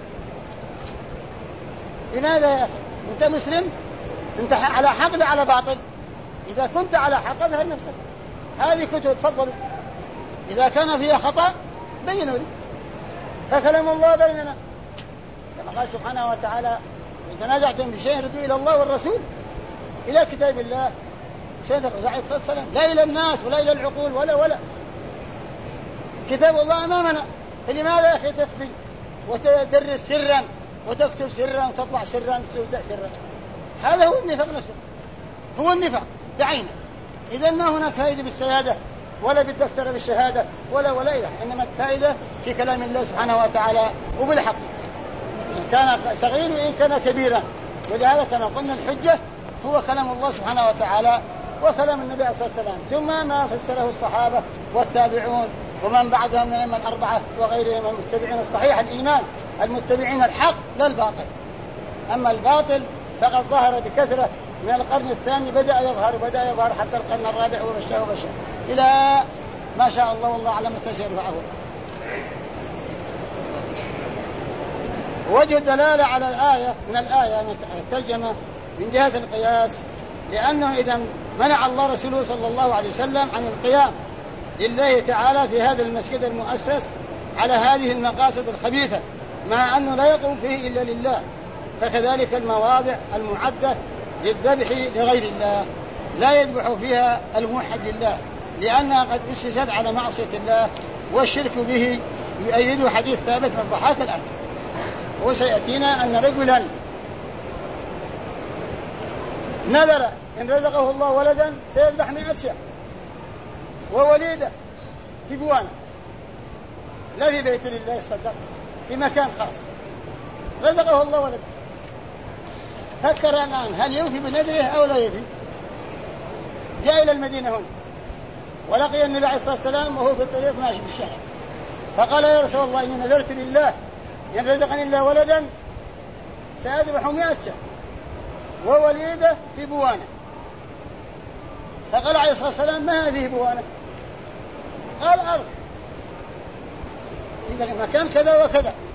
لماذا يا أخي؟ أنت مسلم، أنت على حق لا على باطل. إذا كنت على حق اظهر نفسك. هذه كتب تفضلوا، إذا كان فيها خطأ بينوا لي، فكلام الله بيننا. فقال سبحانه وتعالى تنازعتم بشيء ردوا إلى الله والرسول، إلى كتاب الله شيء الرسول عليه الصلاة والسلام، لا إلى الناس ولا إلى العقول ولا كتاب الله أمامنا، فلماذا يا أخي تخفي وتدرس سرا وتكتب سرا وتطبع سرا وتوزع سرا؟ هذا هو النفاق نفسه، هو النفاق بعينه. إذا ما هناك فائدة بالسيادة ولا بالدفتر بالشهادة ولا إله، إنما الفائدة في كلام الله سبحانه وتعالى وبالحق، إن كان صغير وإن كان كبيرا. ولهذا كما قلنا الحجة هو كلام الله سبحانه وتعالى وكلام النبي عليه الصلاة والسلام، ثم ما فسره الصحابة والتابعون ومن بعدهم من الأئمة الأربعة وغيرهم من المتبعين الصحيح الإيمان، المتبعين الحق لا الباطل. أما الباطل فقد ظهر بكثرة من القرن الثاني، بدأ يظهر حتى القرن الرابع وبشاه إلى ما شاء الله والله أعلم تسيرفعه. وجه الدلالة على الآية من الآية الترجمة من جهة القياس، لأنه إذا منع الله رسوله صلى الله عليه وسلم عن القيام لله تعالى في هذا المسجد المؤسس على هذه المقاصد الخبيثة، مع أنه لا يقوم فيه إلا لله، فكذلك المواضع المعدة للذبح لغير الله لا يذبح فيها الموحد لله، لأنها قد أسست على معصية الله والشرك به، يؤيد حديث ثابت من الضحاك الآتي. وسيأتينا أن رجلا نذر إن رزقه الله ولدا سيذبح 100 شاة ووليده في بوانا، لا في بيت الله يصدق، في مكان خاص رزقه الله ولدا. فكر الآن هل يوفي بنذره أو لا يوفي؟ جاء إلى المدينة هنا ولقي النبي عليه الصلاة والسلام وهو في الطريق ماشي بالشارع، فقال يا رسول الله إني نذرت لله إن رزقني الله ولدا سأذبح 100 شاة ووليده في بوانا. فقال عليه الصلاة والسلام ما هذه بوانا؟ قال أرض في مكان كذا وكذا،